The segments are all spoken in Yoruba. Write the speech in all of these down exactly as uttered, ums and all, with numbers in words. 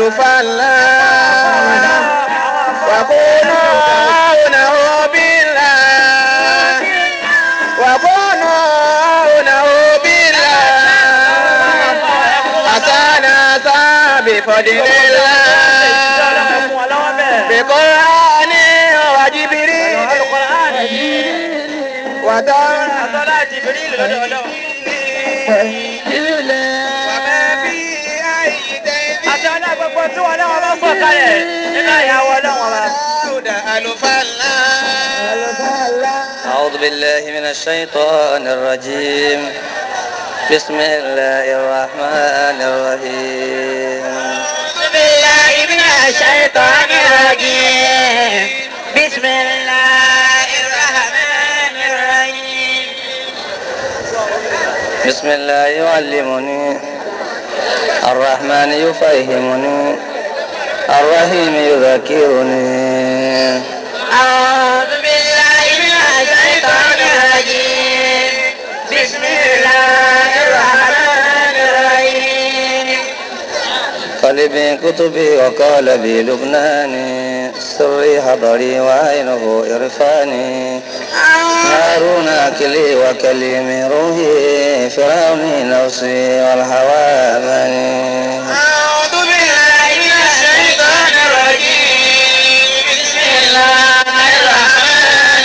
àlùfáà ńlá wàkúnú àwòrán bílà wàkúnú àwòrán bílà àtànà sábì fọdílélá bìkọ́rání wàjibiri wàtọ́lá jibiri lọ́dọ̀ àtàwọn gbogbo tí wọn náà bá gbọ́ kalẹ̀ nínú ìyàwó ọlọ́wọ́n wa. أعوذ بالله من الشيطان الرجيم بسم الله الرحمن الرحيم أعوذ بالله من الشيطان الرجيم بسم الله الرحمن الرحيم بسم الله يعلمني الرحمن يفهمني الرحيم يذكرني أعوذ بالله من الشيطان الرجيم بسم الله الرحمن الرحيم قلبي كتبي وقالبي لبناني سري حضري وعينه إرفاني هارون أكلي وكلمي روحي فرعوني نفسي والهوى أماني أعوذ بالله من الشيطان الرجيم بسم الله الرحمن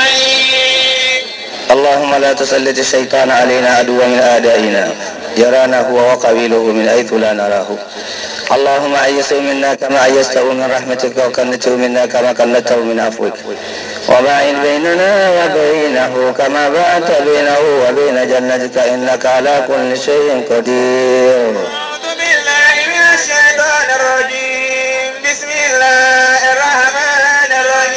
الرحيم اللهم لا تسلط الشيطان علينا عدوا من أعدائنا يرانا هو وقبيله من حيث لا نراه اللهم أيسه منا كما أيسته من رحمتك وكنته منا كما كنته من عفوك وباعد بيننا وبينه كما باعدت بينه وبين جنتك إنك على كل شيء قدير. أعوذ بالله من الشيطان الرجيم بسم الله الرحمن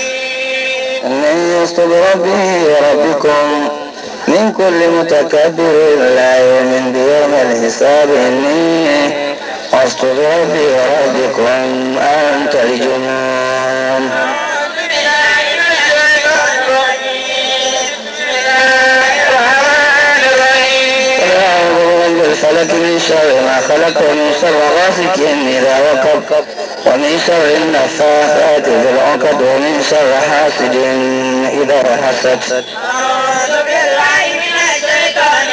الرحيم إني يسط بربي وربكم من كل متكبر لا يؤمن بيوم الحساب إني أسط بربي وربكم أنت الجنون. أعوذ بالله من الشيطان الرجيم بسم الله الرحمن الرحيم أعوذ برب الفلك من شر ما خلق ومن شر غاسق إذا وقب ومن شر النفاثات في العقد ومن شر حاسد إذا حسد. أعوذ بالله من الشيطان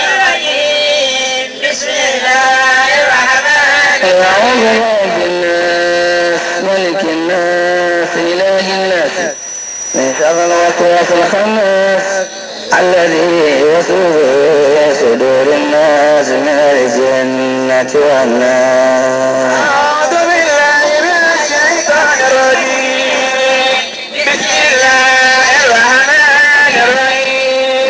الرجيم بسم الله الرحمن أعوذ الرحيم برب الناس ملك الناس إله الناس من شر الوسواس الخناس الذي يوسوس في صدور الناس من الجنة والناس. أعوذ بالله من الشيطان الرجيم بسم الله الرحمن الرحيم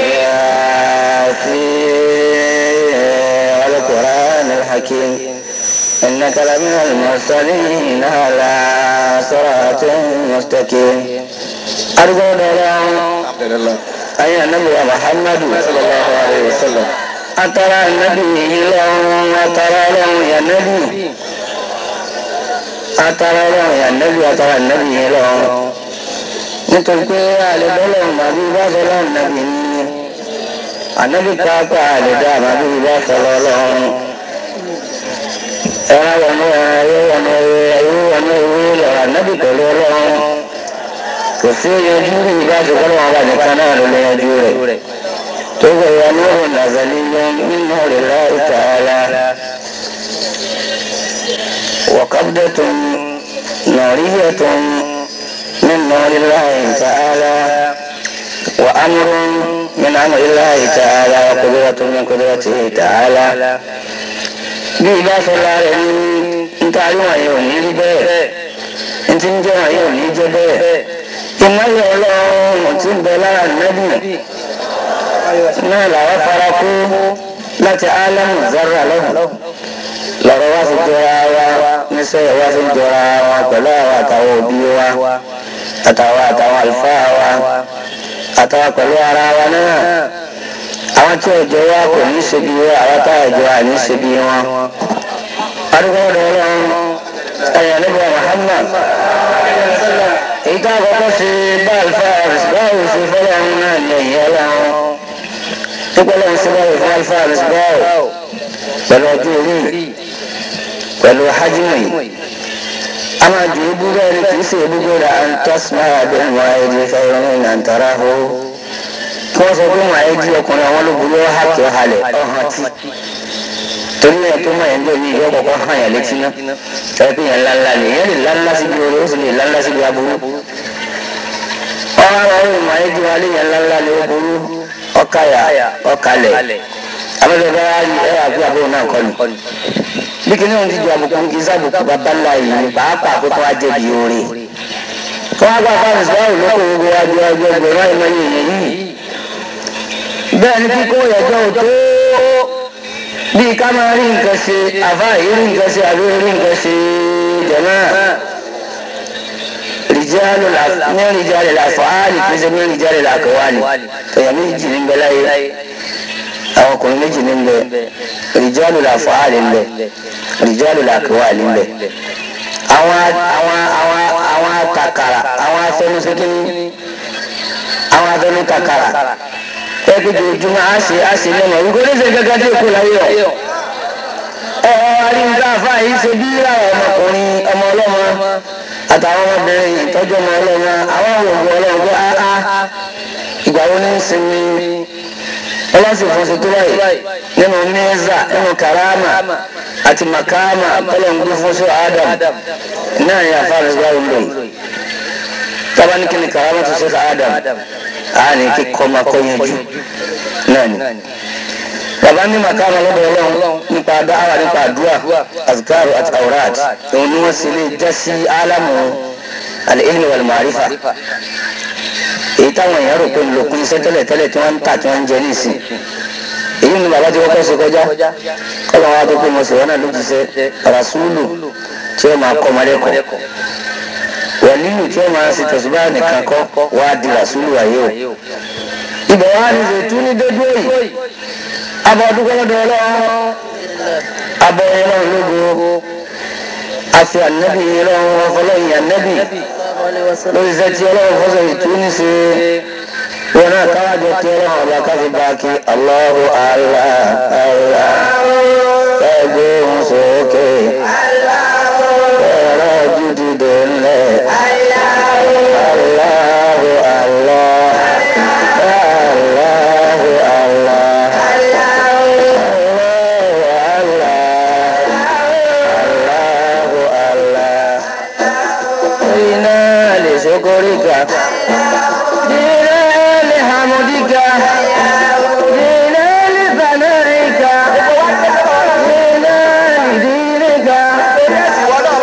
ياسين والقرآن الحكيم إنك لمن المرسلين على صراط مستقيم. أرجو الله أي النبي محمد صلى الله عليه وسلم أترى النبي لهم أترى له يا نبي أترى له يا نبي أترى النبي لهم نتركوا على دلهم أبي بكر النبي النبي كاكا على دام أبي بكر لهم أنا وأنا وأنا وأنا وأنا النبي كل لهم kò sí yanjú rí ìbáṣe kọ́lọ́ wọn bá nìkan náà ló lè yanjú rẹ̀ tó bẹ̀ wà lóhùn nàzàlí yan nínú rẹ̀ láì tààlà wọ̀kábdẹ́tún nàríyẹ̀tún nínú rẹ̀ láì tààlà wà ámúrún min amri láì tààlà wà kudratun min qudratihi tààlà. bí ìbáṣe láàrẹ̀ ní ntaari wọ̀nyí ò ní rí bẹ́ẹ̀ ntí ń jẹ́ wọ̀nyí ò ní jẹ́ bẹ́ẹ̀. ìmọ̀lẹ̀ ọlọ́run tí ń bẹ lára nẹ́bì náà làwọn fara kú láti álámù zarra lọ́hùn lọ́rọ̀ wá sí jọra wa níṣẹ́ wá sí jọra wa pẹ̀lú àwọn àtàwọn òbí wa àtàwọn àtàwọn àlùfáà wa àtàwọn pẹ̀lú ara wa náà àwọn tí ọjọ́ wa kò ní ṣe bí wa àwọn tá ọjọ́ wa ní ṣe bí wọn. arúgbó ọlọ́run ẹ̀yà nígbà Muhammad èyí tá a kọ́kọ́ ṣe bá alfaris báwo ṣe fọ́lọ́ ọ̀hún náà ní ẹ̀yìn ọlọ́run pípẹ́ lọ́wọ́ sí báwo fún alfaris báwo pẹ̀lú ọjọ́ orí pẹ̀lú hajjimi أما جيبوا ذلك يسيبوا أن تسمع بالمعيد خير من أن تراه wọ́n sọ pé màá jí ọkùnrin àwọn olóbùrú ọ̀hàkì ọ̀hàlẹ̀ ọ̀hàntì torí ẹ̀ tó mọ̀ ẹ̀ ń gbé ní ìyá ọkọ̀ hàn yà létí ná ẹ̀ pé yẹn ńláńlá ni yẹn lè ńláńlá síbi orí ó sì lè ńláńlá síbi aburú ọ̀hún àwọn ọ̀hún màá jí wọn lé yẹn ńláńlá ni ó burú ọ̀kàyà ọ̀kàlẹ̀ abẹ́rẹ́ bá ẹ̀ àbí àbúrò náà kọ́ ni bí kìnìún ohun ti ju àbùkù kì í sábùkù bàbá ńlá yìí ní pàápàá kó tó wá jẹ́ bí oore kó wá gbà fáwọn ìsìláwò lóko gbogbo wájú ọjọ́ ẹgbẹ̀rún àìmọye èèyàn yìí bẹ́ẹ̀ ni kíkó ẹ̀jọ́ ò tó bí ká máa rí nǹkan ṣe àfa yìí rí nǹkan ṣe àbí rí nǹkan ṣe jẹ̀mọ́ rìjálù ní rìjálù làfọ́álì kí ṣe ní rìjálù làkọ́wálì èèyàn méjì ní bẹ láyé àwọn ọkùnrin méjì ní bẹ rìjálù làfọ́álì ń bẹ rìjálù làkọ́wálì ń bẹ àwọn àwọn àwọn àwọn kàkàrà àwọn afẹnusẹ́kìnní àwọn afẹnukàkàrà ẹgbẹ́ jojúmọ́ a ṣe a ṣe lọ́nà wípé oníṣẹ́ gẹ́gẹ́ tí èkó láyé ọ̀ ẹ̀ arígbá fáyì ṣe bí àwọn ọmọkùnrin ọmọ ọlọ́mọ àtàwọn ọmọbìnrin ìtọ́jú ọmọ ọlọ́mọ àwọn òògùn ọlọ́mọ pé áá ìgbà wo ní sinmi ọlọ́sìn fọ́sẹ̀ tó báyìí nínú mẹ́zà nínú karama àti makama tọ́lọ̀ǹgbé fọ́sẹ̀ Adam náà ní àfáàrí gbá olóyè tábání kí ni karama tó ṣe Adam àní kí kọ́má kọ́ yanjú náà ni bàbá ní makama lọ́dọ̀ ọlọ́run nípa dáhàwá nípa àdúrà azkaru àti awrat òun ni wọ́n sì lè já sí álámù al-ilmi wal-ma'rifa èyí táwọn èèyàn rò pé ń lòkun iṣẹ́ tẹ́lẹ̀ tẹ́lẹ̀ tí wọ́n ń tà tí wọ́n ń jẹ nísìn èyí ni bàbá tí wọ́n kọ́ ṣe kọjá kọ́lọ̀ wọn tó pé mo sì wọ́n náà ló ti ṣe rasúlù tí ó máa kọ́ ọmọdékọ̀ wàlíyù tí ó máa ṣe tẹ̀síbá nìkan kọ́ wá di rasúlù ayé o ibẹ̀ wá ní ṣètú ní dójú òyì abọ́ dúpẹ́ lọ́dọ̀ ọlọ́run abọ́ ọlọ́run lógo afi ànábì ọlọ́run ọfọlọ́yìn ànábì lórí iṣẹ́ tí ọlọ́run fọ́sọ̀ ìtú ní ṣe wọn náà káwájọ kí ọlọ́run ọba káfí bá kí Allahu Allah Allah ẹgbẹ́ ohun sókè ẹ̀rọ júdìdè ńlẹ̀ Allahu Allah Allahu Allah. شكرك جينا لحمدك جينا لثنائك جينا لدينك الله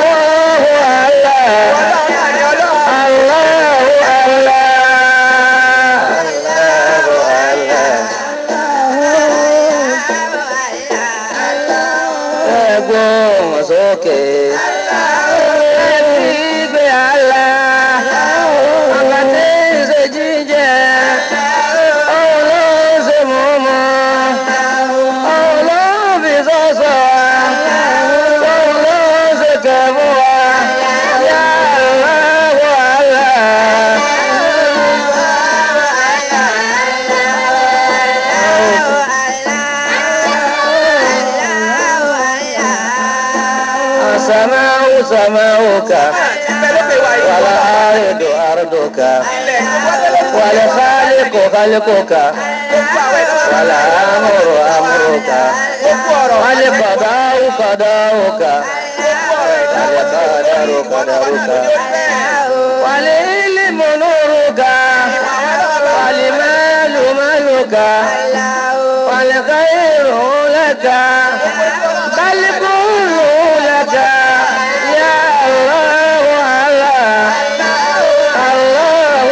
الله الله السماء سماؤك والأرض أرضك والخالق خلقك والأمر أمرك والقضاء قضاؤك والقدر قدرك والعلم نورك والمال مالك والخير لك بل كل لك يا الله الله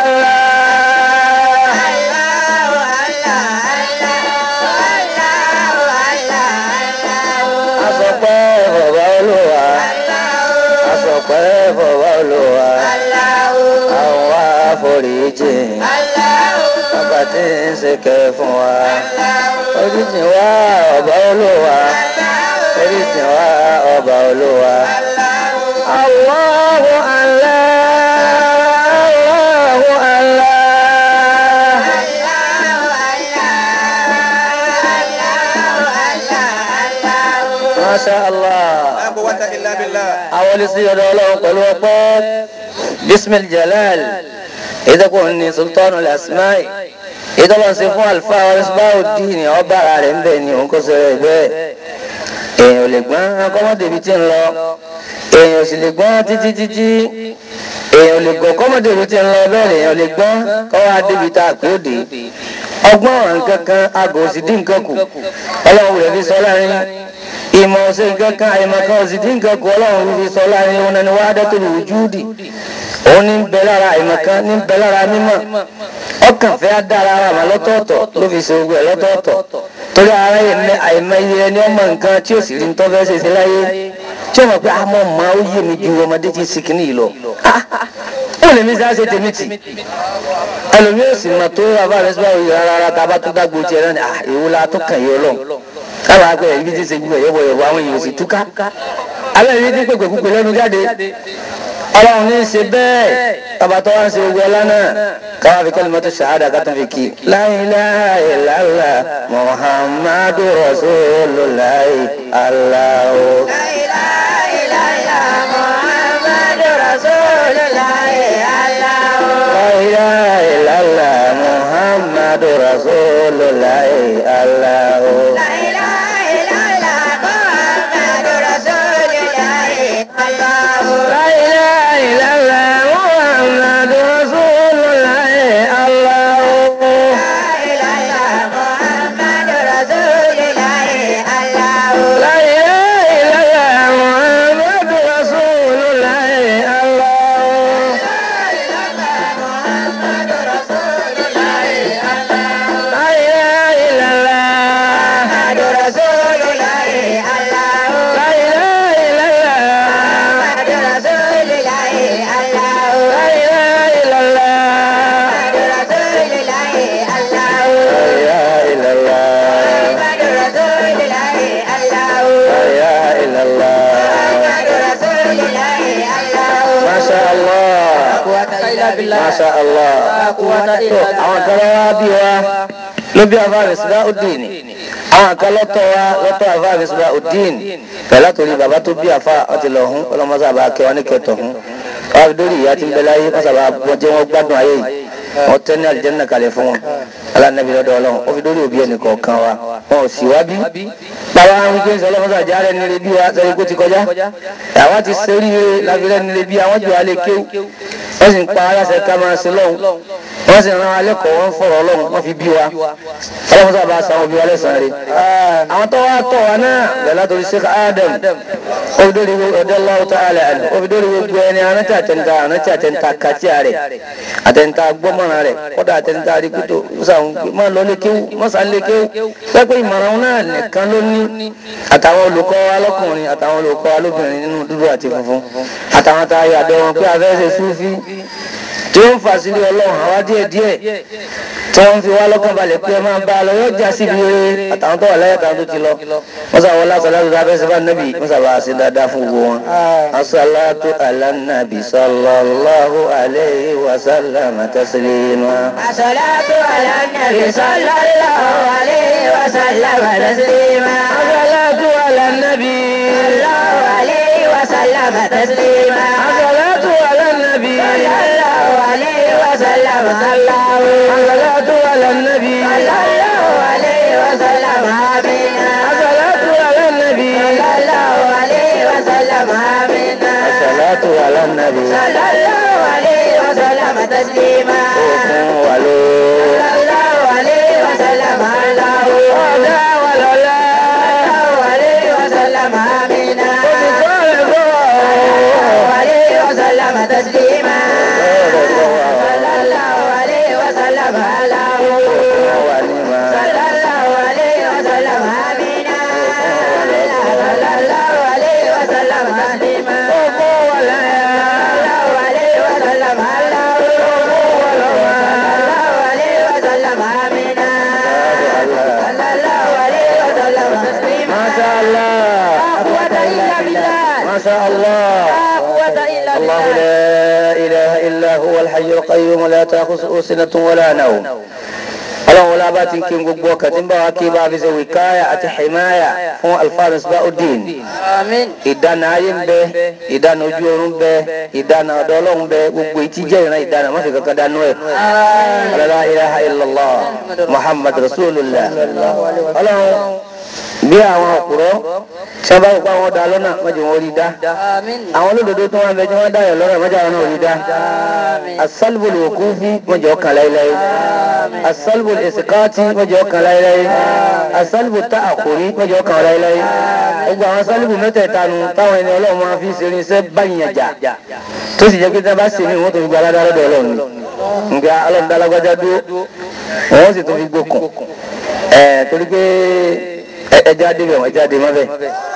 الله asọpẹ́ bàbá Olúwa asọpẹ́ bàbá Olúwa àwọn àforíjì ọba tí ń ṣe kẹ́ fún wa oríjì wa ọba Olúwa oríjì wa ọba Olúwa Allahu Allah Allahu Allah Masha Allah. quwwata illa billah. àwọn olè sí ọ̀dọ̀ ọlọ́run pẹ̀lú ọpẹ́ bismil jalal ìdẹ́kùn ní sultanu lasmai ìdọ́lọ́ sí fún alfa Isbauddin ọba ara rẹ̀ ń bẹ̀ ní òun kó sọ̀rọ̀ bẹ́ẹ̀ èèyàn ò lè gbọ́n kọ́mọ́dé ibi tí ń lọ èèyàn ò sì lè gbọ́n títí títí èèyàn ò lè gbọ́ kọ́mọ́dé ibi tí ń lọ bẹ́ẹ̀ èèyàn ò lè gbọ́n kọ́wá débi tá a pé òde ọgbọ́n ọ̀ràn kankan aago sì dín nǹkan kù ọlọ́run rẹ̀ fi sọ láàrin ìmọ̀ ọ̀sẹ̀ nǹkan kan àìmọ̀ kan ọ̀sì dín nǹkan kù ọlọ́run fi sọ láàrin òun ẹni wahdatul wujudi òun ní bẹ lára àìmọ̀ kan ní bẹ lára mímọ̀ ọkàn fẹ́ dára ara mà lọ́tọ̀ọ̀tọ̀ ló fi ṣe ogun ẹ̀ lọ́tọ̀ọ̀tọ̀ torí ara àìmọ̀ iye ẹni ọmọ nǹkan tí ó sì rí nítorí fẹ́ ṣe sí láyé tí ó mọ̀ pé àmọ́ mọ́ ó yé mi ju ọmọdé tí ń sin kìíní yìí lọ ó lè mí sáà ṣe tèmi tì ẹlòmíì ò sì mọ̀ tó bàbá rẹ̀ sọ́wọ́ yìí rárá rárá tá a bá tó dágbo tiẹ̀ náà ni èwo la tó kàn yìí ọlọ́run káwọn agbẹ̀rẹ̀ ibi tí ń ṣe gbogbo ẹ̀yọ́ bọ̀yọ̀ àwọn èèyàn sì túká alẹ́ ibi tí pèpè púpè lẹ́nu jáde ọlọ́run ní í ṣe bẹ́ẹ̀ bàbá tó wá ń ṣe gbogbo ọlá náà káwọn fi kalimatu shahada ká tún fi kí la ilaha illallah muhammadu rasulullah allahu. La ilaha illallah muhammadu rasulullah allahu. La ilaha illallah muhammadu rasulullah allahu. La ilaha illallah muhammadu rasulullah allahu. La ilaha illallah muhammadu rasulullah allahu. La ilaha illallah muhammadu rasulullah allahu. La ilaha illallah Muhammadu rasulullah allahu. la ilaha illallah Muhammadu rasulullah allahu. la ilaha illallah Muhammadu rasulullah allahu. la ilaha illallah Muhammadu rasulullah allahu. la ilaha illallah Muhammadu rasulullah allahu. masha Allah masha Allah àwọn kan lọ wá bí wa ló bí àfáà Isbauddin àwọn kan lọ́tọ̀ wa lọ́tọ̀ àfáà Isbauddin pẹ̀lú àtòrí bàbá tó bí àfáà ọtí lọ hún ọlọ́mọsá bá kẹwàá ní kẹtọ̀ hún wọ́n fi dórí ìyá tí ń bẹ láyé wọ́n sábà wọ́n jẹ́ wọ́n gbádùn ayé yìí wọ́n tẹ́ ní àlìjẹ́nà kalẹ̀ fún wọn alánàbí lọ́dọ̀ ọlọ́run ó fi dórí òbí ẹnì kọ̀ọ̀kan wa wọn ò sì wá bí bàbá àwọn wípé sọ ọlọ́mọsá járe nílé bí wa sẹ́yìn kó ti kọjá àwa ti sẹ́rí lábẹ́rẹ́ nílé bí àwọn jù alẹ́ kéwù wọ́n sì ń pa aláṣẹ ká máa ṣe lọ́hùn wọ́n sì ran alẹ́kọ̀ọ́ wọn fọ̀rọ̀ ọlọ́run wọ́n fi bí wa ọlọ́run sábà sáwọn bí wa lẹ́sàn-án rẹ̀ àwọn tó wá tọ̀ wá náà bẹ̀rẹ̀ látòrí Sheikh Adam obìdórí radiyallahu ta'ala anhu obìdórí gbogbo ẹni anáta àtẹnta anáta àtẹnta kàtíà rẹ̀ àtẹnta gbọ́mọ̀ràn rẹ̀ kọ́dà àtẹnta àríkútó sáwọn máa lọ lé kéwú mọ́sà lé kéwú pẹ́pẹ́ ìmọ̀ràn náà nìkan ló ní àtàwọn olùkọ́ wa lọ́kùnrin àtàwọn olùkọ́ wa lóbìnrin nínú dúdú àti funfun àtàwọn tá a yà dọ̀ wọn pé a fẹ́ ṣe súfí tí ó ń fà sílé ọlọ́run àwa díẹ̀ díẹ̀ tí wọ́n fi wá lọ́kàn balẹ̀ pé ẹ máa bá a lọ yóò já síbi rere àtàwọn tó wà láyé àtàwọn tó ti lọ wọ́n sà wọ́n lásán láti dábẹ́ sí fánàbì wọ́n sà bá a ṣe dáadáa fún gbogbo wọn. asalaatu ala nabi sallallahu alayhi wa sallam taslima. As-salatu ala nabi sallallahu alayhi wa sallam taslima. asalaatu ala nabi Sallallahu alayhi wa sallam taslima. asalaatu ala nabi Sallallahu alayhi wa sallam sallahu. asalaatu ala nabi Sallallahu alayhi wa sallam amina. asalaatu ala nabi Sallallahu alayhi wa sallam amina. asalaatu ala nabi Sallallahu alayhi wa sallam taslima. okun walo. Sallallahu alayhi wa sallam allahu. ọ̀dà wà lọ́la. Sallallahu alayhi wa sallam amina. olùkọ́ rẹ̀ bọ̀. Sallallahu alayhi wa sallam taslima. Sallallahu alayhi wa sallam allahu. wà ní ma. Sallallahu alayhi wa sallam amina. Sallallahu alayhi wa sallam taslima. ọkọ̀ wà láyà. Sallallahu alayhi wa sallam allahu. Sallallahu alayhi wa sallam amina. Sallallahu alayhi wa sallam taslima. masha Allah. La quwwata illa billah. masha Allah. La quwwata illa الله billah. لا إله إلا هو الحي القيوم لا تأخذه سنة ولا نوم ọlọ́run wọlé abá ti kí gbogbo ọkàn tí ń bá wa kí bá fi ṣe wìkáyà àti hìmáyà fún Alfa Misbahuddin. ìdáná ayé ń bẹ ìdáná ojú oorun ń bẹ ìdáná ọ̀dọ̀ ọlọ́run bẹ gbogbo etí jẹ́ ìran ìdáná má fi kankan dánú ẹ̀. la ilaha illallah Muhammad rasulullah. ọlọ́run bí àwọn ọ̀pọ̀rọ̀ tí wọ́n bá gbọ́ àwọn ọ̀dà lọ́nà mọ́jọ wọn rí dá àwọn olódodo tó wọn bẹ tí wọ́n dá yọ̀ lọ́rọ̀ mọ́jọ wọn rí dá asálùbọ̀lù òkú fún mọ́jọ ọkàn láéláé asálùbọ̀lù èsìkáàtì mọ́jọ ọkàn láéláé asálùbọ̀lù tá àkórí mọ́jọ ọkàn láéláé gbogbo àwọn sálùbù mẹ́tẹ̀ẹ̀ta nu táwọn ẹni ọlọ́run máa fi ṣe irinṣẹ́ báyìí jà tó sì jẹ́ pé tí wọ́n bá ṣe mí wọ́n tó fi gba aládàá lọ́dọ̀ ọlọ́run nga ọlọ́run dá lágbájá dúró wọ́n sì tó fi gbókùn ẹ̀ torí pé ẹja dé bẹ̀ wọ́n ẹja dé mọ́bẹ̀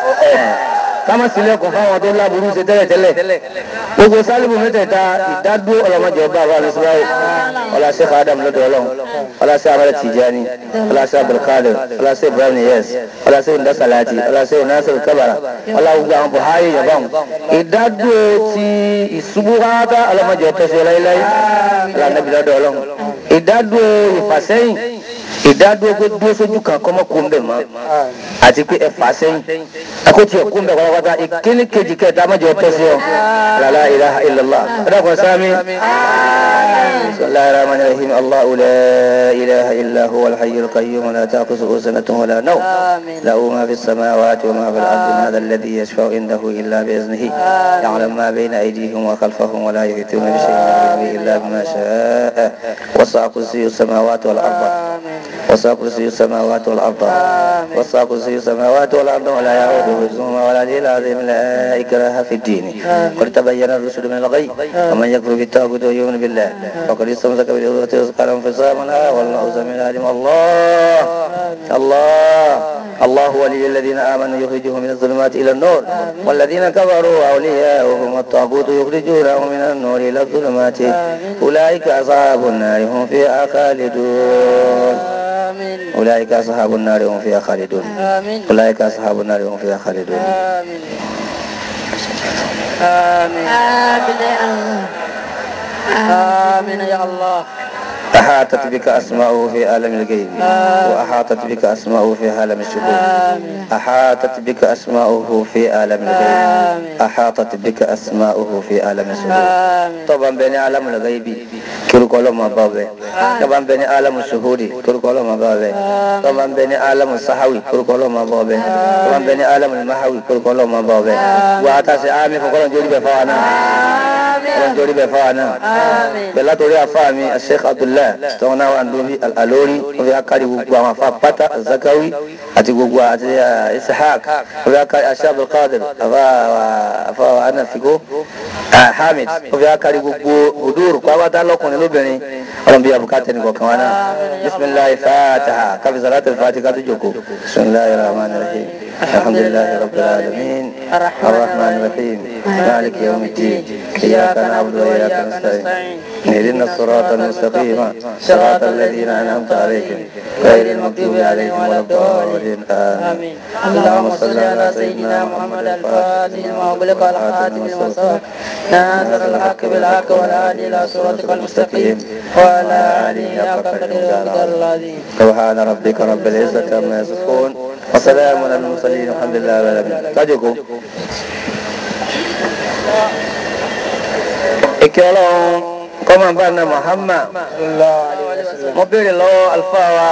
kámá sílẹ̀kùn fáwọn tó láburú ṣe tẹ́lẹ̀tẹ́lẹ̀ gbogbo sálíbù mẹ́tẹ̀ẹ̀ta ìdádúró ọlọ́mọdé ọba àbá àlùsíláì ọlá Sheikh Adam lọ́dọ̀ ọlọ́run ọlá Sheikh Ahmad Tijani ọlá Sheikh Abdulkadir ọlá Sheikh Ibrahim Niyas ọlá Sheikh Ndasalati ọlá Sheikh Nasir Kabara ọlá gbogbo àwọn Buhari yabam ìdádúró ti ìṣubúhátá ọlọ́mọdé ọtọ́sẹ̀ láíláí ọlá nàbí lọ́dọ̀ ọlọ́run ìdádúró ìfàsẹ́yìn ìdádúró pé dúró sójú kan kọ́mọ́ kó ń bẹ̀ mọ́ àti pé ẹ fà sẹ́yìn akótí ẹ̀ kó ń bẹ̀ pátápátá ìkíní kejì kẹta mọ́jọ tọ́ sí ọ la ilaha illallah ẹ̀dàkùn sámi. bismillahir rahmanir rahim Allahu la ilaha illa huwal hayyul qayyum la ta'khudhuhu sinatun wa la nawm lahu ma fis samawati wa ma fil ardi man dhal ladhi yashfa'u indahu illa bi idhnihi ya'lamu ma bayna aydihim wa khalfahum wa la yuhituna bi shay'in illa bima sha'a wasi'a kursiyyuhu samawati wal arda وسع كرسي السماوات والأرض وسع كرسي السماوات والأرض ولا يعوده حفظهما ولا العلي العظيم لا إكراه في الدين قد تبين الرشد من الغي ومن يكفر بالطاغوت ويؤمن بالله فقد استمسك بالعروة الوثقى لا انفصام لها والله سميع عليم. الله الله الله ولي الذين آمنوا يخرجهم من الظلمات إلى النور والذين كفروا أولياؤهم الطاغوت يخرجونهم من النور إلى الظلمات أولئك أصحاب النار هم فيها خالدون أولئك أصحاب النار هم فيها خالدون أولئك أصحاب النار هم فيها خالدون. آمين آمين آمين يا الله. أحاطت بك أسماؤه في عالم الغيب وأحاطت بك أسماؤه في عالم الشهود. أحاطت بك أسماؤه في عالم الغيب أحاطت بك أسماؤه في عالم الشهود. طبعا بين عالم الغيب كل كلام ما بابه طبعا بين عالم الشهود كل كلام ما بابه طبعا بين عالم الصحوي كل كلام ما بابه طبعا بين عالم المحوي كل كلام ما بابه وأتى عامي فقالوا جوري بفانا جوري بفانا بلا توري أفامي الشيخ عبد الله tọ́wọ́nà wa ndóbi alórí ó fi akari gbogbo àwọn afa pátá Zakawi àti gbogbo àti Ishaq ó fi akari Sheikh Abdulkadir afa anafiko Hamid ó fi akari gbogbo odoro pàápàá lọ́kùnrin lóbìnrin ọlọ́run bí abukata ní kọ̀ọ̀kan wa náà. bisimilahi fataha káfí salatul fatiha ká tó jókòó. bisimilahi rahman rahim alhamdulilahi rabbil alamin arrahman rahim maliki yawmiddin iyyaka na'budu wa iyyaka nasta'in اهدنا الصراط المستقيم صراط الذين أنعمت عليهم غير المغضوب عليهم ولا الضالين آمين. اللهم صل على سيدنا محمد الفاتح لما أغلق والخاتم لما سبق ناصر الحق بالحق والهادي إلى صراطك المستقيم وعلى آله حق قدره ومقداره العظيم. سبحان ربك رب العزة عما يصفون وسلام على المرسلين والحمد لله رب العالمين. تجوكو إكرام kọ́mọ̀ bá na Muhammad mo béèrè lọ́wọ́ alfa wa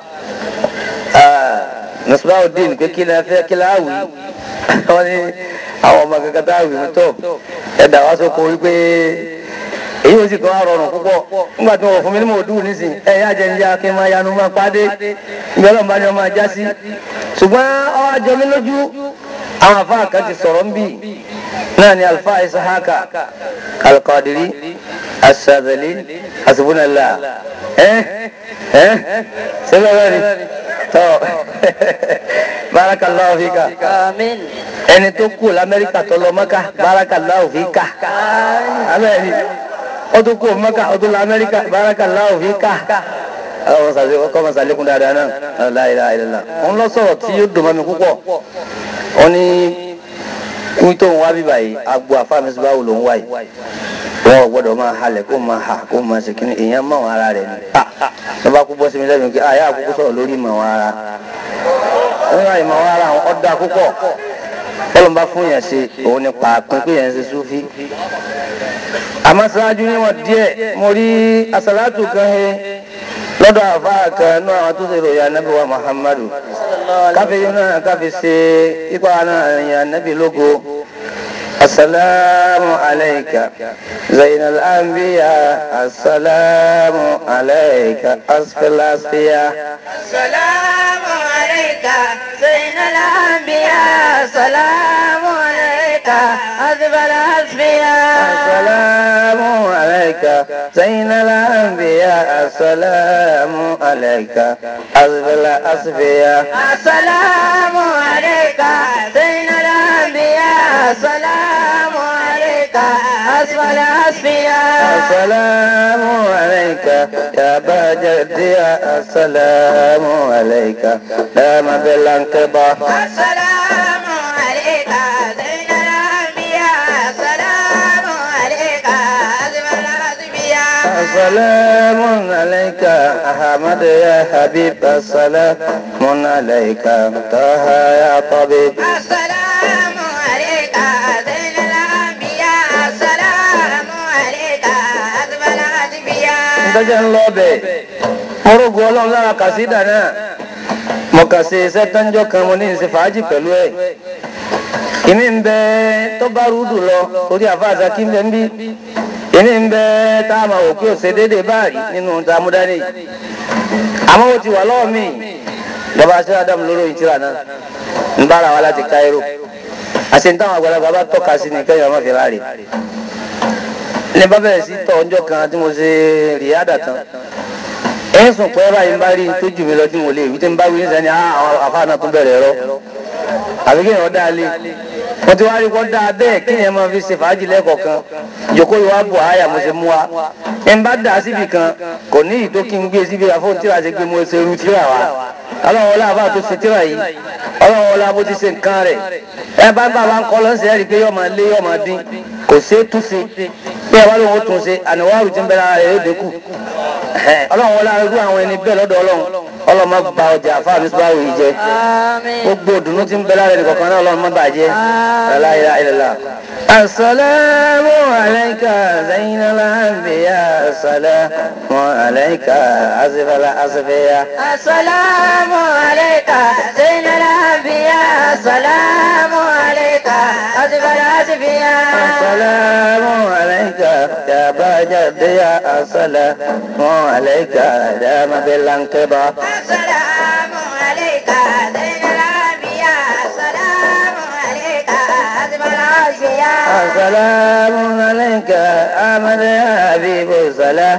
Misbahuddin pé kí la fẹ́ kí la wí wọ́n ní àwọn ọmọ kankan tá a wí tó ẹ̀dá wa sọ kó wípé èyí ò sì kọ́ àrọ̀rùn púpọ̀ nígbà tí wọ́n fún mi ní mò dùn nísìn ẹ̀yà jẹ̀ǹjà kí n máa yanu máa pàdé ìgbẹ́lọ́ bá ní ọmọ ajá sí ṣùgbọ́n ọ àjọ mi lójú àwọn àfáà kan ti sọ̀rọ̀ ń bì náà ni alfa Ishaka Al-Qadiri As-Sadali Hasbunallah eh eh sebabani to barakallahu fika Amin. ẹni tó kú l'Amẹ́ríkà tó lọ Mẹ́kà barakallahu fika amen ó tó kú Mẹ́kà ó tó lọ Amẹ́ríkà barakallahu fika àwọn sàlẹ̀ ọkọ̀ masàlẹ̀ kún dáadáa náà la ilaha illallah on lọ sọ̀rọ̀ tí yóò dùn mọ́ mi púpọ̀ ó ní kí tó ń wá bíbáyìí agbo àfáà Misbahu ló ń wáyìí wọn ò gbọ́dọ̀ máa halẹ̀ kó máa hà kó máa ṣe kíni èèyàn mọ̀ wọn ara rẹ̀ ni lọ́ba kú bọ́ sí mi lẹ́nu kí àyà àkókò sọ̀rọ̀ lórí ìmọ̀ wọn ara nígbà ìmọ̀ wọn ara wọn ọ̀dà púpọ̀ bọ́lọ̀ bá fún yẹn ṣe òun ni pàápín pé yẹn ṣe súfí àmọ́ ṣáájú níwọ̀n díẹ̀ mo rí asàlátù kan he lọ́dọ̀ àfáà kan náà àwọn tó ṣe ròyìn anábì wa Muhammadu káfí náà káfí ṣe ipa náà ròyìn anábì lógo السلام عليك زين الأنبياء السلام عليك أسفل الأصفياء السلام عليك زين الأنبياء السلام عليك أذبل الأصفياء السلام عليك زين الأنبياء السلام عليك أسفل الأصفياء السلام عليك زين الأنبياء السلام عليك أسفل الأصفياء السلام عليك يا باجدي السلام عليك دام بالانقباض السلام عليك زين الأنبياء السلام عليك أسفل الأصفياء السلام عليك أحمد يا حبيب السلام عليك طه يا طبيب السلام عليك زين الأنبياء السلام عليك أسفل الأصفياء ntọ́jà ń lọ bẹ̀ orúkọ ọlọ́run lára kàsídà náà mo kà sí iṣẹ́ tánjọ́ kan mo ní ìṣe fàájì pẹ̀lú ẹ̀ ìmí ń bẹ tó bá rúdù lọ orí àfáàsá kí ń bẹ ń bí ìmí ń bẹ tá a máa wò pé òṣè déédéé báàrí nínú tàmúdárì àmọ́ ó ti wà lọ́wọ́ mi bàbá aṣọ Ádámù lóró ìtìrà náà ń bára wa láti Cairo àṣẹ ń táwọn àgbàlagbà bá tọ́ka sí ní kẹ́yìn ọmọ fi láre ní bá bẹ̀rẹ̀ sí tọ́ ọjọ́ kan tí mo ṣe rìádà tán ẹ̀yìn sùn pẹ́ báyìí ń bá rí tó jù mí lọ tí mo lè wí tí ń bá wí ní sẹ́ni àwọn àfáà náà tún bẹ̀rẹ̀ ẹ̀rọ àbí kéèyàn dáa lé mo ti wá rí kọ́ dáa bẹ́ẹ̀ kéèyàn máa fi ṣe fàájì lẹ́ẹ̀kọ̀ọ̀kan ìjòkó yìí wá bọ̀ àyà mo ṣe mú wa ń bá dà síbì kan kò ní ìtó kí n gbé síbi àfóhùn tíra ṣe pé mo ṣe ru tíra wa ọlọ́run ọlá àbá tó ṣe tíra yìí ọlọ́run ọlá bó ti ṣe nǹkan rẹ̀ ẹ bá bá wa ń kọ́ lọ́sẹ̀ ẹ́ rí i pé yóò máa lé yóò máa dín kò ṣeé túnṣe bí ẹ wá lóun ó tún ṣe àníwáàrù tí ń bẹ lára rẹ̀ yóò dínkù ọlọ́run wọlé arúgbó àwọn ẹni bẹ́ẹ̀ lọ́dọ̀ ọlọ́run ọlọ́run má ba ọjà àfáà mi sọ́wọ́ yìí jẹ́ gbogbo òdùnnú tí ń bẹ lára ẹni kọ̀ọ̀kan náà ọlọ́run má bàjẹ́ la ilaha illallah. Assalamu alayka zainal anbiya assalamu alayka azfal asfiya. السلام عليك زين الأنبياء السلام عليك أسفل الأصفياء السلام عليك يا باجدي السلام عليك دام بالانقباض السلام عليك زين الأنبياء السلام عليك أسفل الأصفياء السلام عليك أحمد يا حبيب السلام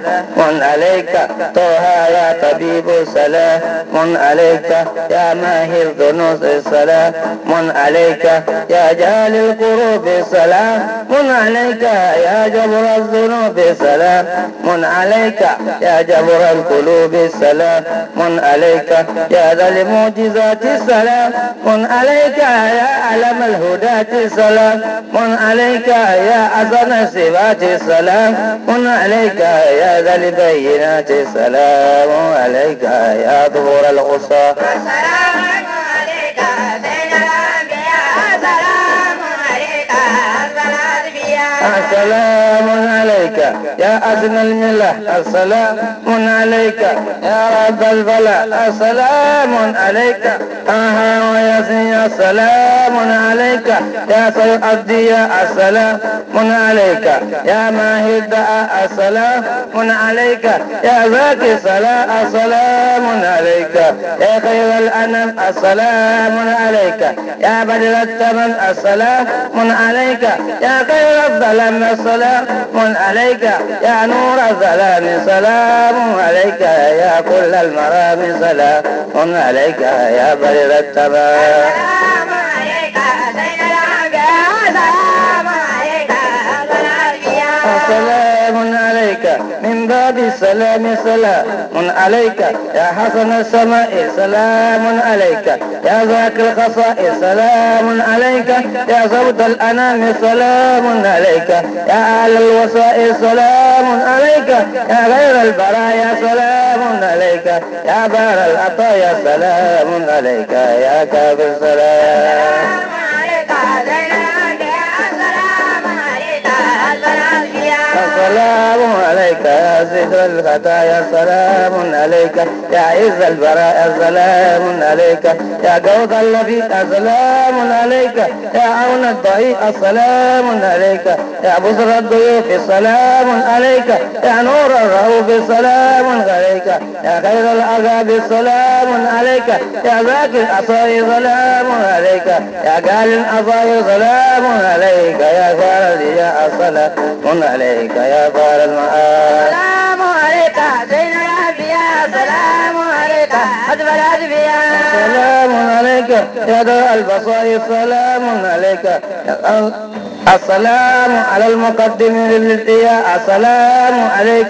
عليك طه يا طبيب السلام عليك يا ماهر ذنوب السلام عليك يا جال القلوب السلام عليك يا جبر الذنوب السلام عليك يا جبر القلوب السلام عليك يا ذا المعجزات السلام عليك يا علم الهداة السلام عليك يا أذن الصفات السلام عليك يا ذا البينات السلام عليك يا ظهور الغصة السلام عليك زين الأنبياء السلام عليك أسفل الأصفياء السلام عليك يا أذن الملة السلام عليك يا رب البلاء السلام عليك أها ويسي السلام عليك يا سيد الضياء السلام عليك يا ماهي الدعاء السلام عليك يا ذاكي الصلاة السلام عليك يا خير الأنام السلام عليك يا بدر الثمن السلام عليك يا خير الظلام السلام عليك يا نور الظلام سلام عليك يا كل المرام سلام عليك يا بدر الثمن السلام عليك زين الأنبياء السلام عليك أسفل الأصفياء السلام عليك من باب السلام السلام سلام عليك يا حسن السماء سلام عليك يا ذاك الخصائص سلام عليك يا صوت الأنام سلام عليك يا أهل الوسائل سلام عليك يا غير البرايا سلام عليك يا بار العطايا سلام عليك يا كافر سلام السلام عليك يا سيد الخطايا سلام عليك يا عز البراء السلام عليك يا جود اللبيب السلام عليك يا عون الضعيف السلام عليك يا بصر الضيوف السلام عليك يا نور الرؤوف السلام عليك يا خير العذاب السلام عليك يا ذاك العصاي سلام عليك يا قال العصاي سلام عليك يا فارد يا السلام عليك يا فار المعاد سلام عليك زين الأنبياء سلام عليك أدب الأدبياء سلام عليك يا ذا البصائر سلام عليك السلام على المقدم للإياء السلام عليك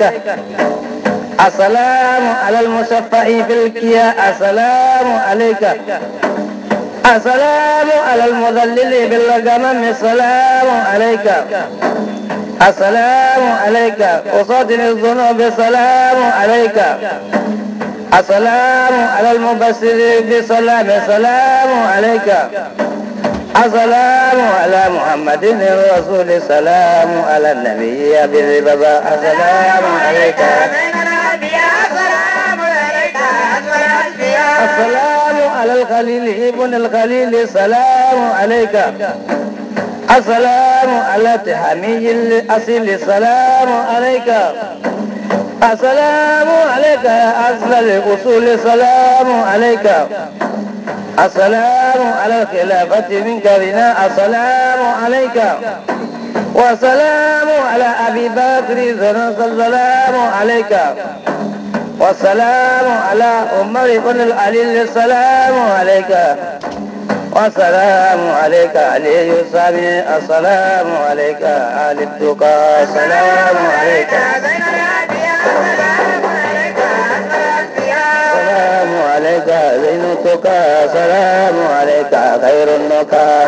السلام على المشفع في الكياء السلام عليك السلام على المذلل بالغمم السلام عليك السلام عليك وصادر الذنوب السلام عليك السلام على المبشر بسلام السلام عليك السلام على محمد الرسول السلام على النبي بالربا السلام عليك السلام على الخليل ابن الخليل السلام عليك السلام على تحمي الأصيل السلام عليك السلام عليك يا أصل الأصول السلام عليك السلام على الخلافة منك بنا السلام عليك والسلام على أبي بكر السلام عليك والسلام على عمر بن العلي السلام عليك والسلام عليك علي السامي السلام عليك آل التقى السلام عليك السلام عليك زين التقى السلام عليك خير النقى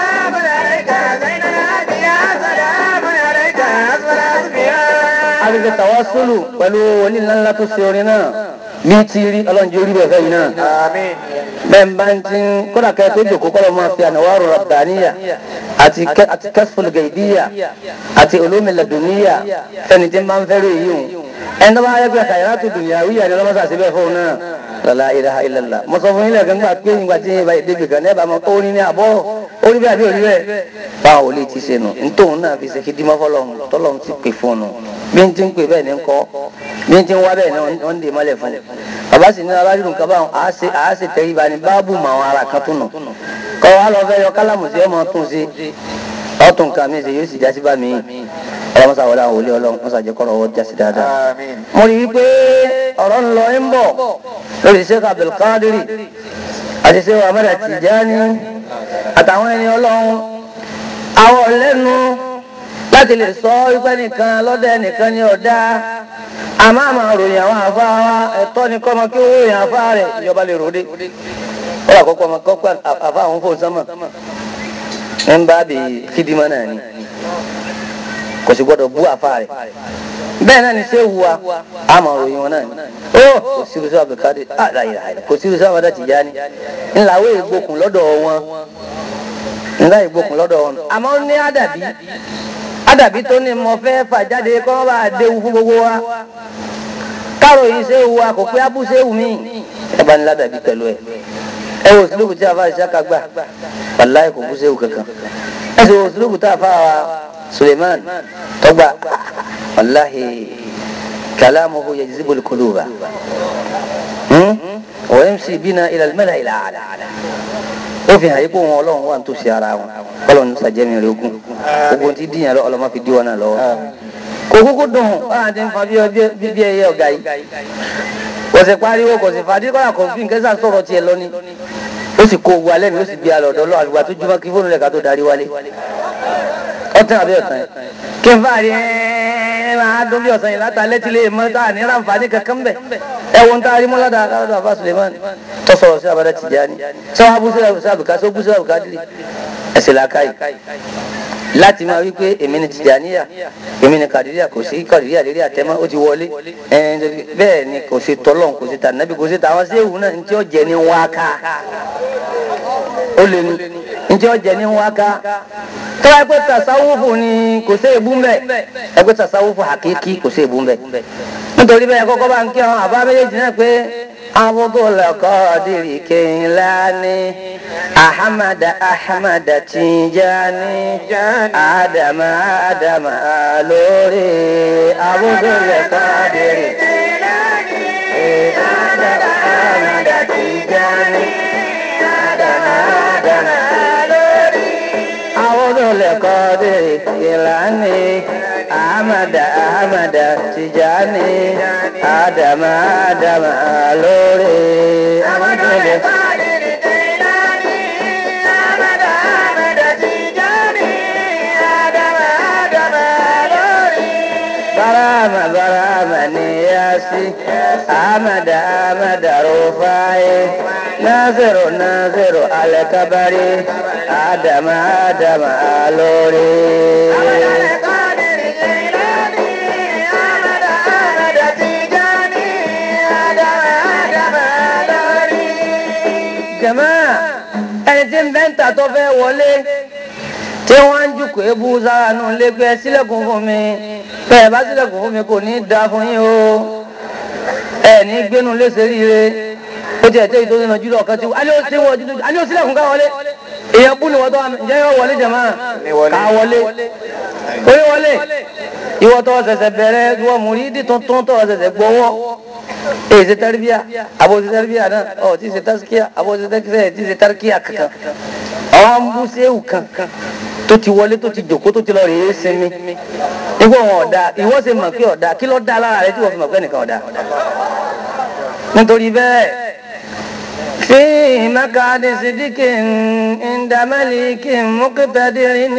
àbíkẹ́ tàwásùlù pẹ̀lú wòlíì ńlá tó ṣe orin náà bí ti rí ọlọ́njẹ́ orí bẹ̀fẹ́ yìí náà bẹ́ẹ̀ bá ń tí kódà kẹ́ tó jòkó kọ́lọ̀ máa fi ànàwárò rabbaniya àti kashful gaibiyya àti ulumi laduniya fẹ́ni tí máa ń fẹ́rẹ̀ yìí hùn ẹni tó bá yẹ pé khayratu dunyawiyya ni ọlọ́mọ́sà síbẹ̀ fún náà la ilaha illallah mo sọ fún ilẹ̀ kan gbà pé ìgbà tí ìbá ìdébì kan nẹ́bàá mọ́ orin ní àbọ̀ orí bí àbí orí rẹ̀ báwo lè ti ṣe nù nítòun náà fi ṣe kí dímọ́ fọlọ́run tọ́lọ́run ti pè fún un bí n ti ń pè bẹ́ẹ̀ ní ń kọ́ bí n ti ń wá bẹ́ẹ̀ ní wọ́n ń dè mọ́lẹ̀ fún un bàbá sì ní aráàlú nǹkan báwọn àá ṣe tẹríba ní báàbù mọ́ àwọn ará kan tún nù kọ́ wa lọ fẹ́ yọ kálámù sí ọmọ tún sí ọtún nǹkan mi ṣe yóò sì jásí bá mi ọlọ́mọsá wọlé àwọn olè ọlọ́run wọ́n ṣàjẹ́ kọ́rọ̀ ọwọ́ jásí dáadáa. mo rí i pé ọ̀rọ̀ ń lọ ń bọ̀ lórí Sheikh Abdul Qadir àti Sheikh Ahmad Tijani àtàwọn ẹni ọlọ́run àwọn ọ̀lẹ́nu láti lè sọ wípé nìkan lọ́dẹ nìkan ni ọ̀dá àmọ́ àmọ́ ròyìn àwọn àfa wa ẹ̀tọ́ ni kọ́mọ kí ó ròyìn àfa rẹ̀ ìjọba lè ròde ó wà kọ́kọ́ ọmọ kọ́kọ́ àfa àwọn fò sánmà ń bá bi kídìmọ́ náà ni kò sì gbọ́dọ̀ bú àfa rẹ̀ bẹ́ẹ̀ náà ni ṣé wu wa àmọ́ ròyìn wọn náà ni ó kò sí irúṣẹ́ Abdul Qadir àlàyé kò sí irúṣẹ́ Ahmad Tijani ńláwó ìgbókun lọ́dọ̀ wọn ńlá ìgbókun lọ́dọ̀ wọn àmọ́ ní àdàbí àdàbí tó ní mo fẹ́ fà jáde kọ́ bá déwu fún gbogbo wa káròyìn ṣé wu wa kò pé abú ṣé wù mí ẹ bá ní ládàbí pẹ̀lú ẹ ẹ wò sílùkù tí a fa ìṣàkà gbà wàláì kò bú ṣé wù kankan ẹ sì wò sílùkù tí a fa Suleiman tọgbà wàláì kalamuhu yajzibul quluba wa yamshi bina ila al-mala'i al-a'la ó fi hàn yí pé wọn ọlọ́run wà ń tó ṣe ara wọn kọ́lọ́run ní sàjẹ́mi rẹ̀ ogun ogun ti díyàn lọ ọlọ́mọ fi dí wọn náà lọ́wọ́ kò kúkú dùn báwọn ti ń fa bí ẹyẹ ọ̀gá yìí kò sì pariwo kò sì fàdí kọ́lá kò fi nǹkan sàn sọ̀rọ̀ tiẹ̀ lọ ni ó sì kó ogun alẹ́ mi ó sì bí alọ̀ ọ̀dọ́ lọ àlùbà tó jùmọ̀ kí fóònù rẹ̀ ká tó darí wálé ọ̀tàn àbí ọ̀tàn kí n fà rí ẹ máa dún bí ọ̀sán yìí látàlẹ́ tí lè mọ́ tá à ní ráǹfààní kankan bẹ̀ ẹ wo ń tá a rí mọ́lá dáa káàdọ̀ àbá Suleiman tó sọ̀rọ̀ sí abada Tijani sọ́wọ́ abúṣe àbùká só búṣe àbùká dìrì ẹ̀sẹ̀ làákàyè láti máa wí pé èmi ni Tijaniya èmi ni Kàdíríà kò sí Kàdíríà lérí àtẹ́mọ́ ó ti wọlé bẹ́ẹ̀ ni kò sí tọ́lọ́n kò sí tànàbí kò sí tàwọn séwù náà ní tí ó jẹ ní wáká ó lè ní ní tí ó jẹ ní wáká tọ́wọ́ ẹgbẹ́ tasawufu ni kò sí èbú mbẹ́ ẹgbẹ́ tasawufu hakiki kò sí èbú mbẹ́ nítorí bẹ́ẹ̀ kọ́kọ́ bá ń kí àwọn àbá méjèèjì náà pé Abdul Qadir Keilani Ahmada Ahmada Tijani Adama Adama Alori Abdul Qadir Keilani Ahmada Ahmada Tijani Adama Adama Alori Abdul Qadir Keilani Ahmada Ahmada Tijani Adama Adama Alori Abdul Qadir Keilani Ahmada Ahmada Tijani Adama Adama Alori Barama Barama Niyasi Ahmada Ahmada Rufai Naziru Naziru Al-Kabari Adama Adama Alori ẹni tí ń bẹ́ńtà tó fẹ́ wọlé tí wọ́n ń jùkọ̀ ebú sára nù lé pé sílẹ̀kùn fún mi pé ẹ̀ bá sílẹ̀kùn fún mi kò ní da fún yín o ẹ̀ ní gbénu léṣe ríire ó ti ẹ̀tẹ́ ìtòsí náà jùlọ kan tí wọ́n alẹ́ ó sílẹ̀kùn ká wọlé èèyàn bú ni wọ́n tó wà jẹ́ yọ wọlé jẹ̀mọ́ ká wọlé orí wọlé ìwọ tó ṣẹ̀ṣẹ̀ bẹ̀rẹ̀ ìwọ mùrídì tuntun tó ṣẹ̀ṣẹ̀ gbowó èyí ṣe tarbíyà àbò ṣe tarbíyà náà ọ̀ tí ṣe taskiya àbò ṣe taskiya tí ṣe tarkiya kankan àwọn mbúṣẹ́wù kankan tó ti wọlé tó ti jòkó tó ti lọ rèé sinmi ìwọ wọn ọ̀dà ìwọ ṣe mọ̀ pé ọ̀dà kí ló dá lára rẹ tí wọ́n fi mọ̀ pé nìkan ọ̀dà nítorí bẹ́ẹ̀ fi makadi sidikin indamalikin muqtadirin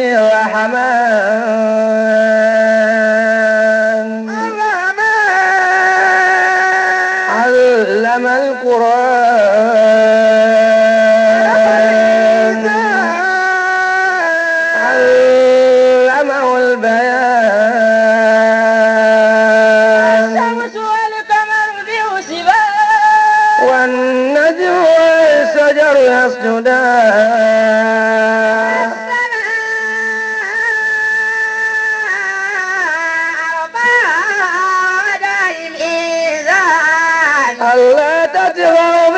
rahman علم القرآن علمه البيان الشمس والقمر بحسبان والنجم والشجر يسجدان ألا تطغوا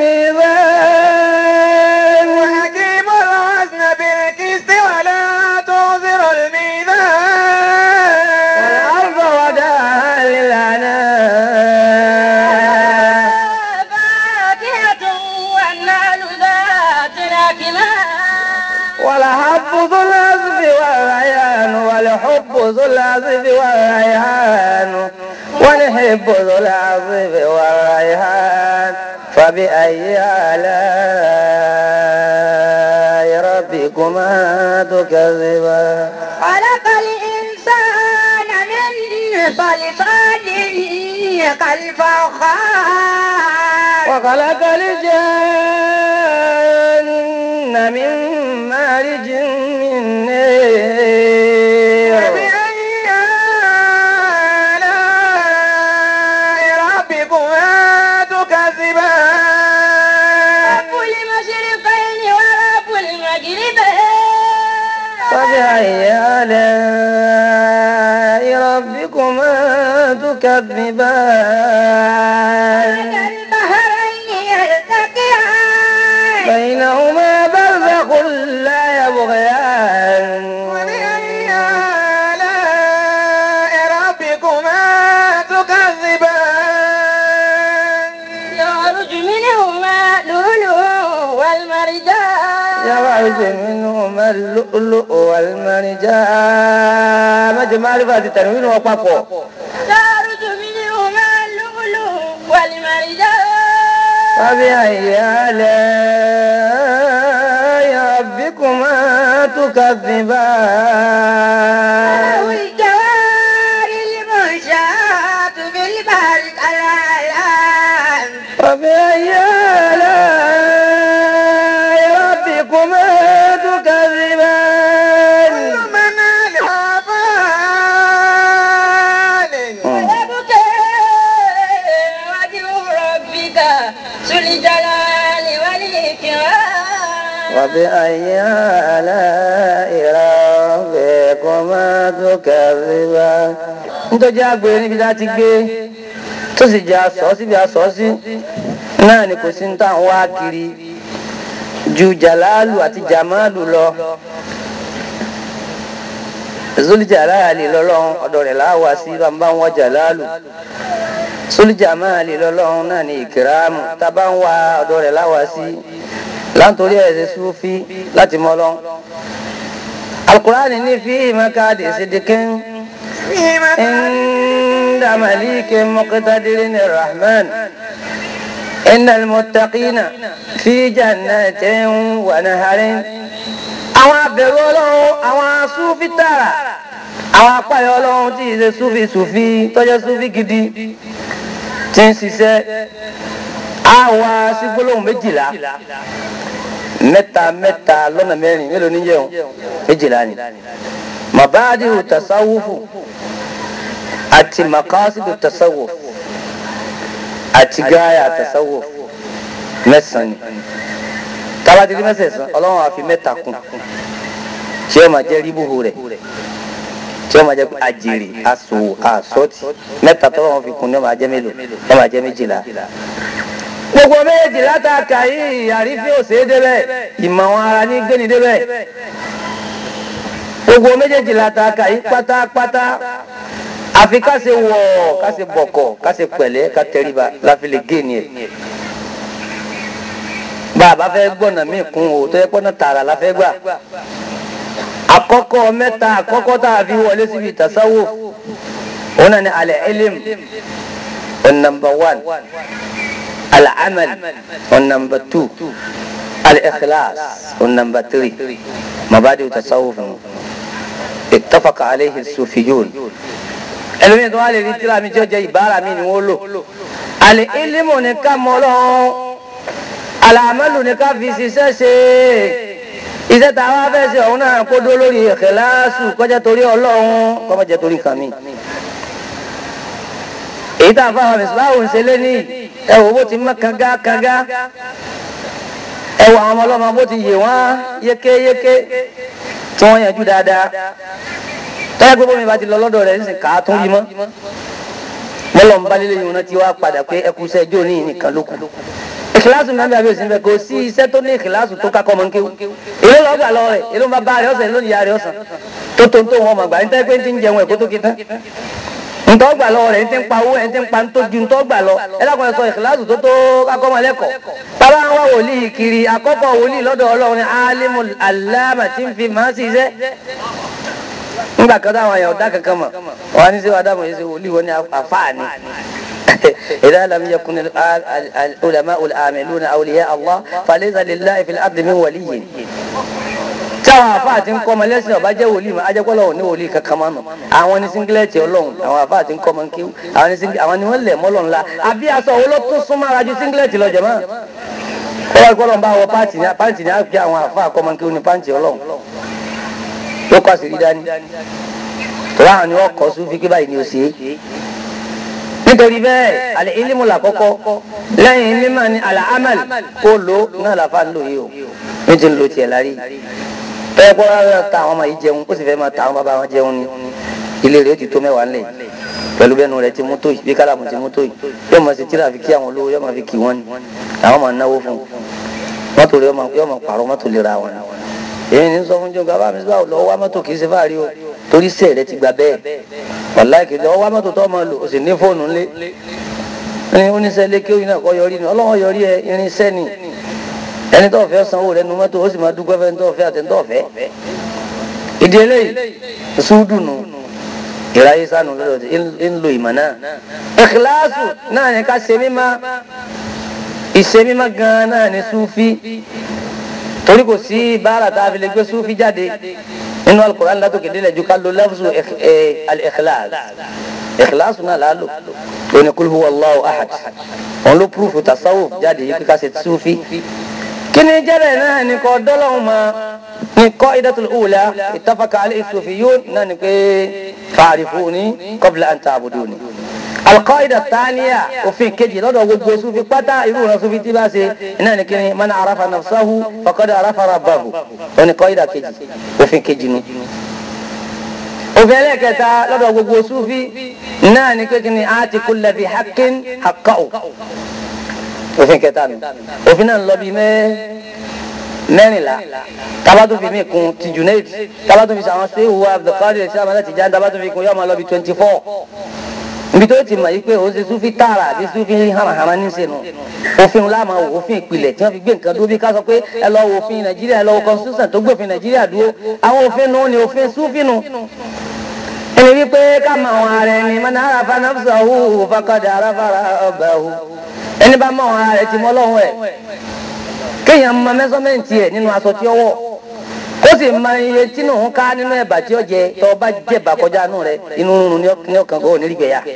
بالميزان وأقيموا الوزن بالقسط ولا تخسروا الميزان والأرض وضعها للأنام فاكهة والنخل ذات الأكمام والحب ذو العصف والريحان والحب ذو العصف والريحان ونحب ذو العصف والريحان فبأي آلاء ربكما تكذبان خلق الإنسان من صلصال كالفخار وخلق الجن من مارج من نار فبأي آلاء ربكما تكذبان البحرين يلتقيان بينهما برزخ لا يبغيان وبأي آلاء ربكما تكذبان يخرج منهما لؤلؤ والمرجان يخرج منهما اللؤلؤ والمرجان مجمع معرفة التنوين وقفه يخرج منهما اللؤلؤ والمرجان فبأي آلاء ربكما تكذبان الجوار الجلال والإكرام وبأي آلاء ربكما تكذبان nítorí àgbèrè níbi tá a ti gbé tó sì jẹ́ aṣọ síbi aṣọ sí náà ni kò sí ní táwọn wá kiri ju jàlálù àti jàmálù lọ Zuljalali lọ́lọ́run ọ̀dọ̀ rẹ̀ láwà sí bàbá wọn jàlálù Zuljamali lọ́lọ́run náà ni ìkìrámù tàbá ń wá ọ̀dọ̀ rẹ̀ láwà sí láńtorí ẹ̀sẹ̀ súfí láti mọ́lọ́ Al-Qur'ani ní fi makadi sidikin inda malikin muqtadirin rahman innal muttaqina fi jannatin wa naharin àwọn abẹ̀rù Ọlọ́run àwọn súfí tààrà àwọn apáyọ Ọlọ́run tí ìṣe súfí súfí tọ́jọ́ súfí gidi tí ń ṣiṣẹ́ àwa sí gbólóhùn méjìlá mẹ́ta mẹ́ta lọ́nà mẹ́rin mélòó ní jẹun méjìlá ni mabadi'u tasawufu àti maqasidu tasawuf àti gáyà tasawuf mẹ́sàn-án ni tabati di mẹ́sẹ̀sán Ọlọ́run á fi mẹ́ta kún tí ó máa jẹ́ ríbùhù rẹ̀ tí ó máa jẹ́ àjèrè aṣò àṣọ́tì mẹ́ta tó wọ́n fi kún ní ó máa jẹ́ mélòó ó máa jẹ́ méjìlá gbogbo méjìlá tá a kà yìí àrífín òsè débẹ̀ ìmọ̀ wọn ara ní gbéni débẹ̀ gbogbo méjèèjìlá tá a kà yìí pátápátá àfi ká ṣe wọ̀ ká ṣe bọ̀kọ̀ ká ṣe pẹ̀lẹ́ ká tẹríba láfi lè gé ni ẹ̀ bàbá fẹ́ gbọ́nà mí kún o tó yẹ pọ́nà tààrà la fẹ́ gbà àkọ́kọ́ mẹ́ta àkọ́kọ́ tá a fi wọlé síbi tasawuf òun náà ni al-ilm on number one al-amal on number two al-ikhlas on number three mabadi'u tasawuf ittafaqa alayhi as-sufiyun ẹlòmíràn tó wà lè rí tíra mi tí ó jẹ ìbára mi ni wọ́n lò al-ilm ní ká mọ́ lọ́wọ́ alamalu ni ká fi ṣiṣẹ́ ṣe iṣẹ́ tá a wá fẹ́ ṣe ọ̀hún náà kó dó lórí ikhlasu kọjá torí Ọlọ́run kó má jẹ́ torí nǹkan mi èyí tá a fà wọn ìsìláwò ń ṣe lé ní ẹwọ bó ti mọ́ kanga kanga ẹwọ àwọn ọlọ́mọ bó ti yè wọ́n yékéyéké tí wọ́n yanjú dáadáa tọ́lá gbogbo mi bá ti lọ lọ́dọ̀ rẹ̀ nísìnyí kàá tún rí mọ́ mọ́lọ́ ń bá lélẹ́yìn wọn ti wá padà pé ẹkùsẹ́ ẹjọ́ ní nìkan ló kù ìkìláàsù náà bí abẹ́ òsì ń bẹ kò sí iṣẹ́ tó ní ìkìláàsù tó kákọ́ mọ́ ń kéwù èló lọ́ọ́ gbà lọ rẹ̀ èló ń bá bá rẹ̀ ọ̀sẹ̀ èló ní ìyá rẹ̀ ọ̀sán tó tó ń tó wọn mọ̀ gbà ní tẹ́ pé ń ti ń jẹun ẹ̀kọ́ tó kí tán ntọ́ gbà lọ rẹ̀ ń ti ń pa owó ẹ̀ ń ti ń pa ń tó ju ntọ́ gbà lọ ẹ lákùnrin sọ ìkìláàsù tó tó kákọ́ mọ́ lẹ́kọ̀ọ́ bàbá wa wòlíì kiri àkọ́kọ́ wòlíì lọ́dọ̀ Ọlọ́run alimul alama tí ń fi máa ṣiṣẹ́ nígbà kan táwọn èèyàn ọ̀dà kankan mọ̀ wọn á ní sí wàdà mọ̀ yìí ṣe wòlíì wọn ní àfáàní إذا لم يكن العلماء العاملون أولياء الله فليس لله في الأرض من ولي táwọn àfáà tí ń kọ́ ọmọ lẹ́sìn ọba jẹ́ wòlíì mọ́ ajẹ́kọ́lọ́ òní wòlíì kankan mọ́ nù àwọn ní síngílẹ̀tì Ọlọ́run àwọn àfáà tí ń kọ́ ọmọ ń kíw àwọn ni wọ́n lẹ̀ mọ́ lọ́nla àbí aṣọ owó ló tún súnmọ́ ara ju síngílẹ̀tì lọ jẹ̀mọ́ ọwọ́ ìkọlọ́ ń bá wọ pàǹtì ní pàǹtì ní àpè àwọn àfáà kọ́ ọmọ ń kíw ní pàǹtì Ọlọ́run ló kọ́ àṣírí dání tó láwọn ni wọ́n kọ́ sún fi báyìí ni ó ṣe é nítorí bẹ́ẹ̀ alẹ́ ilimu làkọ́kọ́ lẹ́yìn ilima ni al-amal kó lò náà làfà ń lò yìí o ní ti ń lo tiẹ̀ lárí bẹ́ẹ̀ kọ́ rárá ta àwọn ọmọ yìí jẹun ó sì fẹ́ máa ta àwọn bàbá wọn jẹun ni ilé rẹ̀ ó ti tó mẹ́wàá ńlẹ̀ pẹ̀lú bẹ́ẹ̀nu rẹ̀ ti mú tó yìí bí kálàmù ti mú tó yìí yóò máa ṣe tíra fi kí àwọn olówó yóò máa fi kí wọ́n ni àwọn máa náwó fún mọ́tò rẹ̀ yóò máa pààrọ̀ mọ́tò lè ra wọn èyí ni sọ fún jọ bàbá mi sọ lọ wá mọ́tò kì í ṣe fáàrí o torí sẹ́ẹ̀ rẹ ti gbà bẹ́ẹ̀ wàláì kì í lọ wá mọ́tò tó máa lò ó sì ní fóònù ńlé ní oníṣẹ́ ilé kí oyin náà kọ́ yọrí ni ọlọ́wọ́ yọrí ẹ irinṣẹ́ ni ẹni tó fẹ́ sanwó rẹ nu mọ́tò ó sì máa dúpẹ́ fẹ́ ní tó fẹ́ àtẹni tó fẹ́ ìdí eléyìí sùúdùnù ìráyé sánú lọ́dọ̀ tí ń lo ìmọ̀ náà ìkìláàsù náà ní ká ṣe mímá ìṣe mímá gan-an náà ní súfí torí kò sí báárà tá a fi lè gbé súfí jáde nínú Al-Qur'an látòkè délẹ̀ ju ká lo lafzu al-ikhlas ìkìláàsù náà lálò òní kul huwa Allahu ahad òun ló púrúfù tasawuf jáde yìí kíkà ṣe súfí kí ni jẹ́rẹ̀ náà ní kọ́ dọ́lọ́hún ma ní qa'idatul ula ittafaqa alayhi as-sufiyyun náà ní pé fa'rifuni qabla an ta'buduni alqaida thaniya òfin kejì lọ́dọ̀ gbogbo sufi pátá irú ìran sufi tí bá ṣe iná ní kíni man arafa nafsahu faqad arafa rabbahu òní qaida kejì òfin kejì nu. òfin ẹlẹ́kẹta lọ́dọ̀ gbogbo sufi náà ní kíni ati kulla dhi haqqin haqqahu òfin kẹta nu. òfin náà ń lọ bí mẹ́ẹ́ mẹ́rìnlá tabatu fi mi kun ti Junaid tabatu fi sàwọn ṣe ìwà Abdulkadir ṣe àmàlà Tijani tabatu fi kun yọọ máa lọ bí twenty four ibi tó ti mọ̀ yìí pé o ṣe sufi tààrà àti sufi hànàhànà ní sẹ́nu òfin ńlá máa wò òfin ìpìlẹ̀ tí wọ́n fi gbé nǹkan dúró bí ká sọ pé ẹ lọ wo òfin Nàìjíríà ẹ lọ wo constitution tó gbé òfin Nàìjíríà dúró àwọn òfin nù ni òfin sufi nù ẹni wípé ká mọ àwọn ààrẹ ni man arafa nafsahu faqad arafa rabbahu ẹni bá mọ àwọn ààrẹ ti mọ Ọlọ́run ẹ̀ kéèyàn mọ mẹsọmẹǹtì ẹ nínú aṣọ tí ó wọ̀ kó sì mọ iye tínú ń ká nínú ẹ̀bà tí ó jẹ tó bá jẹ bàkọjá nù rẹ inú rúnrún ní ọkàn kó nílùú ya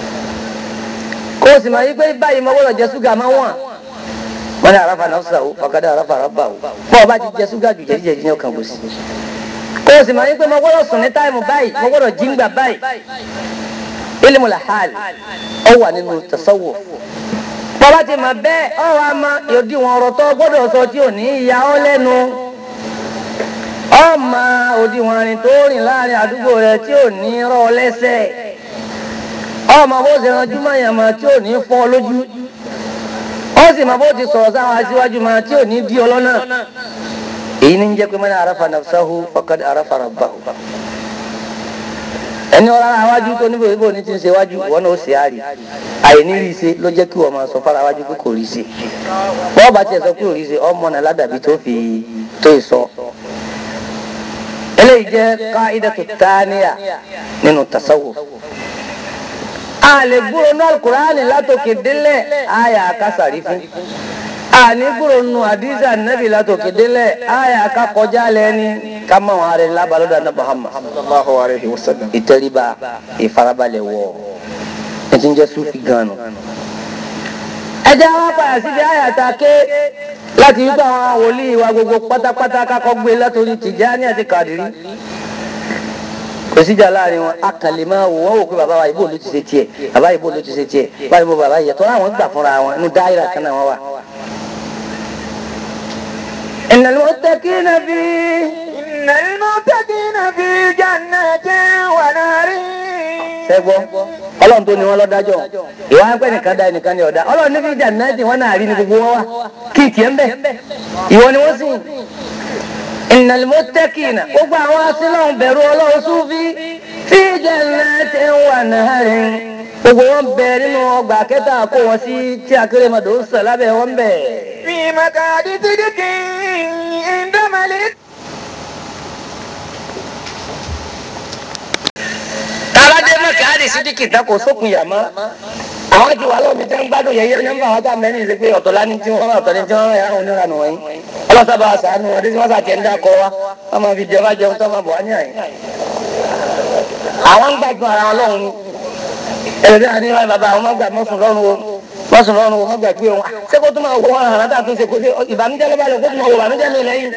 kó sì mọ wípé báyìí mo gbọ́dọ̀ jẹ ṣúgà máa wọ̀n wọn ní àràfà nafsahu faqad àràfà rabbahu bọ́ọ̀ bá ti jẹ ṣúgà jù jẹjẹjẹ ní ọkàn kò sí kó sì mọ wípé mo gbọ́dọ̀ sùn ní táìmù báyìí mo gbọ́dọ̀ jíǹgbà báyìí ilmul hal ó wà nínú tasawwuf bọ́lá ti mọ̀ bẹ́ẹ̀ ọ wá mọ òdiwọ̀n ọ̀rọ̀ tó gbọ́dọ̀ sọ tí ò ní ìyá ọ lẹ́nu ọmọ òdiwọ̀n rìn tó rìn láàrin àdúgbò rẹ tí ò ní rọ lẹ́sẹ̀ ọmọ bó ṣe ranjú mọ̀yàmọ̀ tí ò ní fọ́ lójú ó sì mọ bó ti sọ̀rọ̀ sáwọn aṣíwájú mọ̀ tí ò ní dí ọlọ́nà èyí ní jẹ́ pé man arafa nafsahu faqad arafa rabbahu ẹni ọ̀rọ̀ àwájú tó níbo ìbò ní ti ń ṣe wájú wọn náà ó ṣe àárì àìní rí ṣe ló jẹ́ kí wọ́n máa sọ fara wájú pé kò rí ṣe wọ́n bá tiẹ̀ sọ pé kò rí ṣe ọmọ náà ládàbí tó fi tó ìsọ. eléyìí jẹ́ qaidatu thaniya nínú tasawuf. a lè gbúrò náà Al-Qur'ani látòkè délẹ̀ àyà kásàrí fún àní gbúrò nù àdìsá nàbì látòkè délẹ̀ àyà kakọjá lẹ́ni kama wọn arẹ labalọdọ na Muhammad sallallahu alaihi wasallam ìtẹríba ìfarabalẹ̀ wọ ẹtí ń jẹ sufi ganu. ẹjẹ wọn padà síbi àyàtà ké láti wípé àwọn wòlíì wa gbogbo pátápátá kakọ gbé látòrí Tìjání àti Kàdírí kò síjà láàrin wọn akànlè máa wò wọn wò pé bàbá wa ìbò ló ti ṣe tiẹ̀ bàbá ìbò ló ti ṣe tiẹ̀ báyìí mo bàbá yẹ tọ́lá àwọn gbà fúnra wọn inú dáírà kan náà wọn wà. innal muttaqina fi إن المتقين في جنات ونهر. sẹ́gbọ́ ọlọ́run tó ní wọn lọ́dájọ́ ìwà ẹgbẹ́ nìkan dá ẹnìkan ní ọ̀dá ọlọ́run ní fi jannati wọn náà rí ní gbogbo wọn wá kí ì tiẹ̀ ń bẹ̀ ìwọ ni wọ́n sìn. innal muttaqina gbogbo àwọn asílọ́hún bẹ̀rù ọlọ́run Sufi fi jannati wa naharin gbogbo wọn bẹ nínú ọgbà kẹta kó wọn sí tí Akérèmọdò ń sọ lábẹ́ wọn bẹ̀. في مقعد صدق عند ملك. tàbádé mọ́kàdì sídìkì tán kò sókun yàmá àwọn ti wà lọ́wọ́ mi tẹ́ ń gbádùn yẹyẹ nọ́mbà àwọn tá a mẹ́rin ṣe pé ọ̀tọ̀ lání tí wọ́n ọ̀tọ̀ ní tí wọ́n yà onírà nù wọ́n yín ọlọ́sàbà àṣàánú ọdún tí wọ́n sàtẹ̀ ń dákọ̀ wa wọ́n máa fi jẹba jẹun tó máa bọ̀ wá ní àyè. àwọn ń gbàgbọ́ ara ọlọ́run ni ẹ̀rẹ́dẹ́ àní wáyé bàbá àwọn máa gbà mọ́sùn lọ́rùn o mọ́sùn lọ́rùn o wọ́n gbà pé wọn ṣé kó tó máa wọ wọn àrà tá a tún ṣe kó ṣe ìbànújẹ́ lọ́ba lọ kó tó máa wọ ìbànújẹ́ mi lẹ́yìn.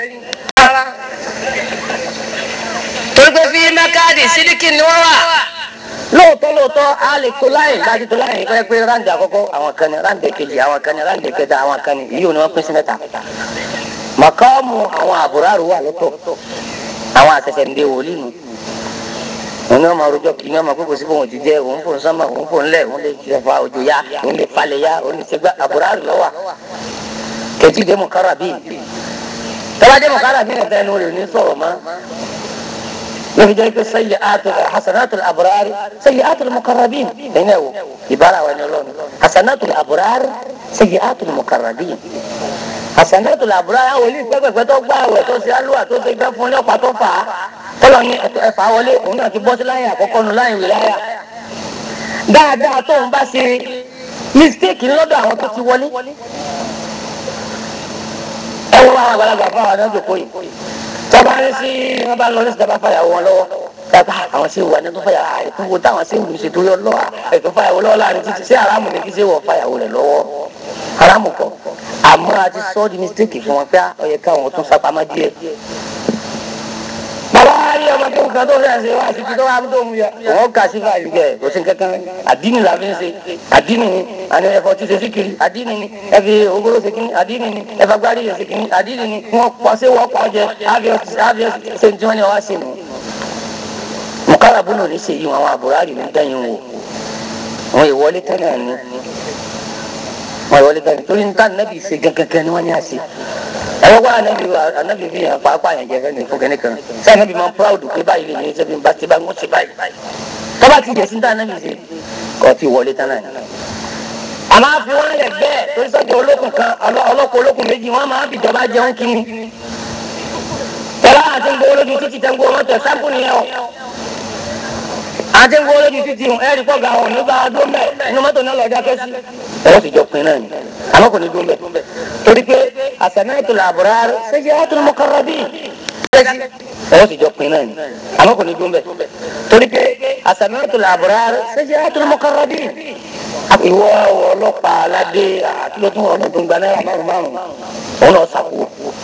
torí pé fi mẹ́káàdì sídìkì ni wọ́n wà lóòótọ́ lóòótọ́ a lè tó láyìn láti tó láyìn pé pé ráńdì àkọ́kọ́ àwọn kan ní ráńdì kejì àwọn kan ní ráńdì kẹta àwọn kan ní yíyó ni wọ́n pín sí mẹ́ta. màkàmù àwọn àbúrárù wà lọ́tọ̀ àwọn àtẹ̀tẹ̀ ń de wòlíì nù. òun ni wọ́n máa rojọ́ kí ni wọ́n máa kókò sí fóun ti jẹ́ òun fòun sánmà òun fòun lẹ̀ òun lè fa òjò ya òun lè falẹ̀ ya òun lè ṣègbà àbúrárù lọ́wà. kẹtí dé mùkáràbí tọ́lá dé mùkáràbí nìkan ẹnu rẹ̀ ní sọ̀rọ̀ mọ́. يجي يقول سيئات حسنات الأبرار سيئات المقربين هنا عبارة ونلون حسنات الأبرار سيئات المقربين حسنات الأبرار أولي فكرة فتوقع وتوسيالوا وتوسيقى فوني وفتوفى قلوا فأولي هنا تبوس لايا وكونوا لايا ولايا dáadáa tó ń bá ṣe mistake lọ́dọ̀ àwọn tó ti wọlé ẹ wọ́n àwọn àgbàlagbà fún àwọn ọ̀dọ́ ìjòkó yìí tọ́ba ní sí wọ́n bá lọ ní ìjọba fàyàwó wọn lọ́wọ́ tàbí àwọn sí ìwà ní tó fàyàwó àìkúwò táwọn sí ìwù ṣètò yọ lọ́wọ́ ètò fàyàwó lọ́wọ́ láàrin títí sí aráàmù ní kí sí wọ́n fàyàwó rẹ̀ lọ́wọ́ aráàmù kọ́ àmọ́ a ti sọ ọ́ di mistake fún wọn pé ó yẹ káwọn tún sápamọ́ díẹ̀. bàbá rí ọmọ tó kàn tó fẹ́ ṣe wá sí kí tó wá tó mú yà wọ́n kà sí báyìí kẹ́ kò sí kankan àdínì la fi ń ṣe àdínì ni àni ẹ̀fọ́ ti ṣe sí kiri àdínì ni ẹ̀fì ogoro ṣe kiri àdínì ni ẹ̀fà gbárí ṣe kiri àdínì ni wọ́n pọ̀ sí wọ́n pọ̀ jẹ ábíọ́ ṣe tí wọ́n ní wá sí nù. mọ̀kálà bùnú ní ṣe yìí wọn àwọn àbúrò àrì ní dẹ́yìn wò wọn ìwọlé tán náà ni wọn ìwọlé tán torí níta nàbì ṣe gangan ni wọ́n ní àṣẹ ẹ̀rọ wá anabi anabi fi hàn pàápàá yẹn jẹ fẹ́ ní fún kẹ́ni kan sí anabi máa ń proud pé báyìí lè yẹn sẹ́bi bá ti bá ń ṣe báyìí tọ́ba ti jẹ́ sí ní anabi ṣe kọ́ ti wọlé tán náà. àmọ́ àfi wọn lẹ̀ bẹ́ẹ̀ torí sọ́jà olókùn kan ọlọ́kọ̀ olókùn méjì wọ́n máa ń fìjọba jẹun kiri tọ́lá àti ń gbowó lójú títí tẹ́ ń gbowó mọ́tò sáńpù nìyẹn o àti ń gbowó lójú títí ẹ̀rí pọ̀ ga ọ̀hún nígbà dó mẹ́ inú mọ́tò náà lọ́ọ́ dákẹ́ sí ẹ̀rọ sì jọ pin náà ni àmọ́ kò ní dó mẹ́ torí pé àsànáàtò làbúrà sayyi'atul muqarrabin ẹ̀rọ sì jọ pin náà ni àmọ́ kò ní dó mẹ́ torí pé àsànáàtò làbúrà sayyi'atul muqarrabin ìwọ ọlọ́pàá aládé àtúntò ọ̀nà tó ń gba náírà márùn márùn òun náà sàkó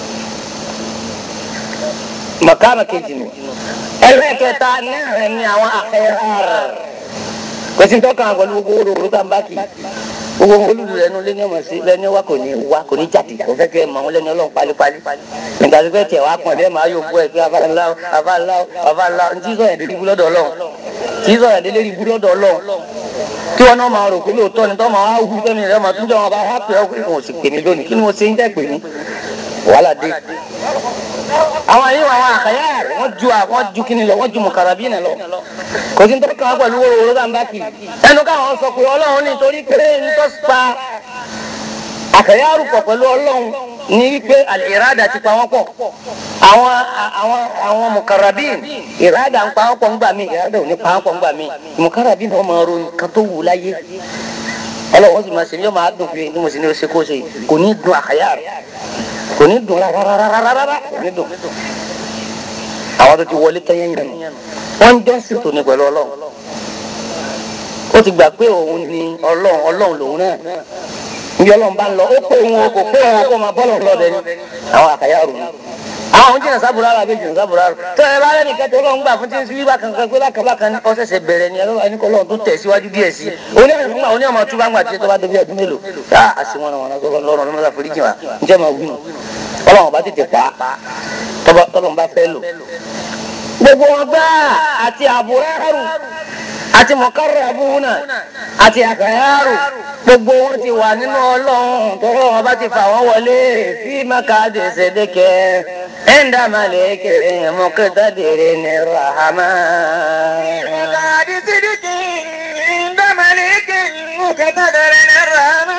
màkàmà kejì ni ẹlẹ́kẹta náà ni àwọn àkẹ́rẹ́ kò sí tọ́ka pẹ̀lú gbogbo olóró tá n bá kì í gbogbo olùdó lẹ́nu lé ní ọmọ sí lẹ́ni wá kò ní wá kò ní jáde kò fẹ́ kẹ́ mọ̀ ọ́n lẹ́ni ọlọ́run pálípálí nígbà tó fẹ́ tẹ̀ wá pọ̀ bẹ́ẹ̀ máa yóò bọ́ ẹ̀ pé afáàlá afáàlá afáàlá ntí sọ̀rọ̀ ẹ̀dẹ́ ibú lọ́dọ̀ ọlọ́run tí sọ̀rọ̀ ẹ̀dẹ́ ibú lọ́dọ̀ ọlọ́run kí wọn náà máa rò pé lóòótọ́ ni tọ́ máa wá wú fẹ́mi rẹ̀ máa tún jọ wọn bá wá pè ọ́ pé wọn ò sì pè mí lónìí kí ni mo ṣe ń jẹ́ pè mí wàhálà dé. àwọn yìí àwọn àkàyà rẹ̀ wọ́n ju àwọn ju kíni lọ wọ́n ju mùkàràbí náà lọ kò sí nítorí kan pẹ̀lú wóró wóró tá n bá kì í ẹnu káwọn sọ pé ọlọ́run nítorí pé nítorí pa àkàyà rúpọ̀ pẹ̀lú ọlọ́run ní wípé àlìrádà ti pa wọ́n pọ̀ àwọn àwọn àwọn mùkàràbí ìrádà ń pa wọ́n pọ̀ ńgbà mí ìrádà ò ní pa wọ́n pọ̀ ńgbà mí mùkàràbí náà máa ro nǹkan tó wù láyé ọlọ́run sì máa ṣe yóò máa dùn pé ní mo sì ní o ṣe kó ṣe kò ní dùn àkàyà rẹ̀ kò ní dùn rárárárárá kò ní dùn àwọn tó ti wọlé tẹ́yẹ́ yẹn nù wọ́n ń jọ́sìn tó ní pẹ̀lú ọlọ́run ó ti gbà pé òun ni ọlọ́run ọlọ́run lòun náà ní ọlọ́run bá ń lọ ó pé òun kò pé òun kó máa bọ́lọ̀ lọ́dẹ ni àwọn àkàyà rò ní àwọn jìnnà sábúrà rà bí jìnnà sábúrà rà tó ẹ bá rẹ́ni kẹ́tọ́ ọlọ́run gbà fún tí ń fi bákan kan pé bákan bákan ní ọ̀sẹ̀sẹ̀ bẹ̀rẹ̀ ni ẹni kọ́ ọlọ́run tó tẹ̀ síwájú díẹ̀ sí oní ọmọ tó bá ń gbà tí tó bá débi ọdún mélòó tá àṣìwọ̀n wọn lọ́rùn ọlọ́run ló forí jìn wá njẹ́ máa wí nù ọlọ́run bá tètè pa tọ́lọ́run bá fẹ́ lò gbogbo wọn gbá àti àbúrárù àti mọ̀káràbùnà àti àkàyàrù gbogbo wọn ti wà nínú ọlọ́run tọ́rọ wọn bá ti fà wọ́n wọlé fí mákàdé ṣẹ̀dẹ́kẹ́ ẹ̀ńdà màlẹ́kẹ̀rẹ̀ mọ̀kẹ́tàdẹ̀rẹ̀ ní rahama. mákàdé ṣẹ̀dẹ́kẹ́ ẹ̀ńdà màlẹ́kẹ̀rẹ̀ mọ̀kẹ́tàdẹ̀rẹ̀ ní rahama.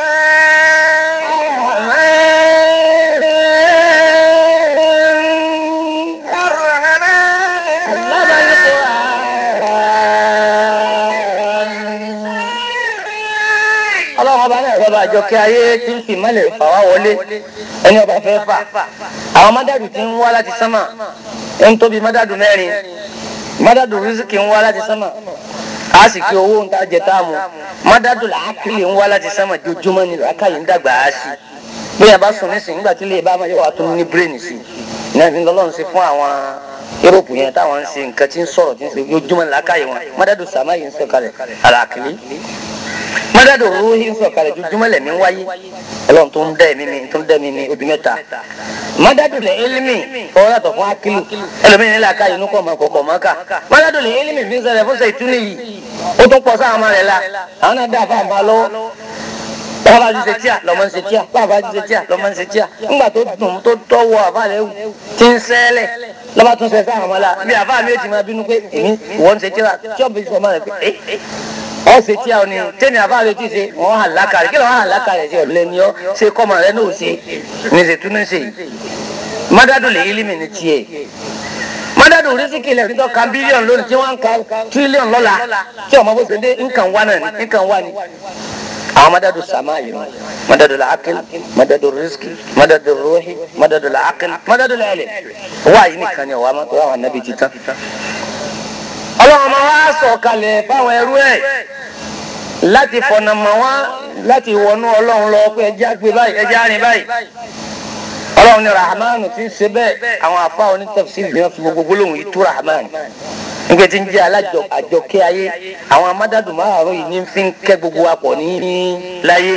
àjọkẹ́ ayé tí ń fi mọ́lẹ̀ fà wá wọlé ẹni ọba fẹ́ fà àwọn mádàdù tí ń wá láti sánmà ń tóbi mádàdù mẹ́rin mádàdù rìsíkì ń wá láti sánmà a sì kí owó ń ta jẹ táàmù mádàdù làákìlì ń wá láti sánmà jojúmọ́ ni làákàyè ń dàgbà á sí bí ẹ bá sùn nísìnyí nígbà tí ilé bá máa yọ wà tó ní bírèènì sí ní ẹni lọ́lọ́run sí fún àwọn yúróòpù yẹn táwọn ń ṣe nǹkan tí ń sọ̀rọ̀ tí ń ṣe jojúmọ́ làákàyè wọn mádàdù sàmá yìí ń sọ̀kalẹ̀ àlàkìlì mọ́dádò ruhi ń sọ̀kalẹ̀ jojúmọ́ lẹ̀mí wáyé ọlọ́run tó ń dá ẹ̀mí mi tó ń dá ẹ̀mí mi odi mẹ́ta mọ́dádò lẹ̀ ilimi ọ̀rọ̀ yàtọ̀ fún akilu ẹlòmíràn nílẹ̀ aka inú kọ̀ ọmọ kọ̀ọ̀kọ̀ ọmọ ká mọ́dádò lẹ̀ ilimi fi ń ṣẹlẹ̀ fún ṣètúlẹ̀ yìí ó tún pọ̀ sáwọn ọmọ rẹ̀ la àwọn náà dá àfáàfá lọ́wọ́ bàbá ti ṣe tíà lọ́mọ ń ṣe tíà bàbá ti ṣe tíà lọ́mọ ń ṣe tíà ńgbà tó dùn tó tọ́wọ́ àfáàlẹ́ wù tí ń sẹ́lẹ̀ lọ́ba tún ṣe sáwọn ọmọ la bí àfáà mi ò ti máa bínú pé èmi ìwọ ń ṣe tíà tí ọ̀bẹ sọ ọmọ rẹ̀ pé ọ ṣe tí a ò ní tẹ́mi àbáre tí ṣe wọ́n hàn lákàrẹ̀ kí ló hàn lákàrẹ̀ ṣe ọ̀lẹ́ ni ọ́ ṣe kọ́mọ rẹ náà ṣe ní ṣe tún ní ṣe mọ́dádù lè yí límì ní tiẹ̀ mọ́dádù rísíkì ilẹ̀ nítorí kan bílíọ̀nù lónìí tí wọ́n ń ka tírílíọ̀nù lọ́la tí ọmọ bó ṣe dé nǹkan wá náà ní nǹkan wá ni àwọn mọ́dádù sàmá yìí mọ́dádù làákìl mọ́dádù rísíkì mọ́dádù rúhì mọ́dádù làákìl mọ́dádù lẹ́lẹ̀ wá yìí nìkan ni ọ̀wá àwọn anábì ti tán ọlọ́run máa wá sọ̀kalẹ̀ fáwọn ẹrú ẹ̀ láti fọ̀nà mọ̀ wọ́n láti wọnú ọlọ́run lọ pé ẹjẹ́ àgbé báyìí ẹjẹ́ àrìn báyìí ọlọ́run ní rahman ti ń ṣe bẹ́ẹ̀ àwọn àfa oní tafsir ní wọ́n fi gbogbo gbólóhùn yìí tú rahman nígbà tí ń jẹ́ alájọ àjọkẹ́ ayé àwọn amádàdùn márùn-ún yìí ní fi ń kẹ́ gbogbo apọ̀ ní láyé.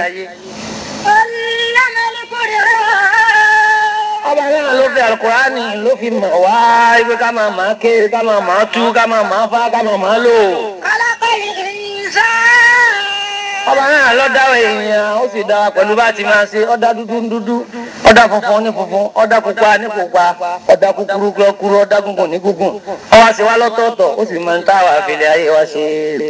ọba náà ló fi alukurani ló fi mọ̀ wá ibi ká máa máa ké ká máa máa tú ká máa máa fá ká máa máa lò. ọba náà ló dá èèyàn ó sì dá pẹ̀lú bá ti máa ṣe ọ̀dá dúdú dúdú ọ̀dá funfun ní funfun ọ̀dá pupa ní pupa ọ̀dá kúkúrú kúkúrú ọ̀dá gúngùn ní gúngùn ọwọ́ ṣe wá lọ́tọ̀ọ̀tọ̀ ó sì máa ń tá àwọn àfilẹ̀ ayé wa ṣe.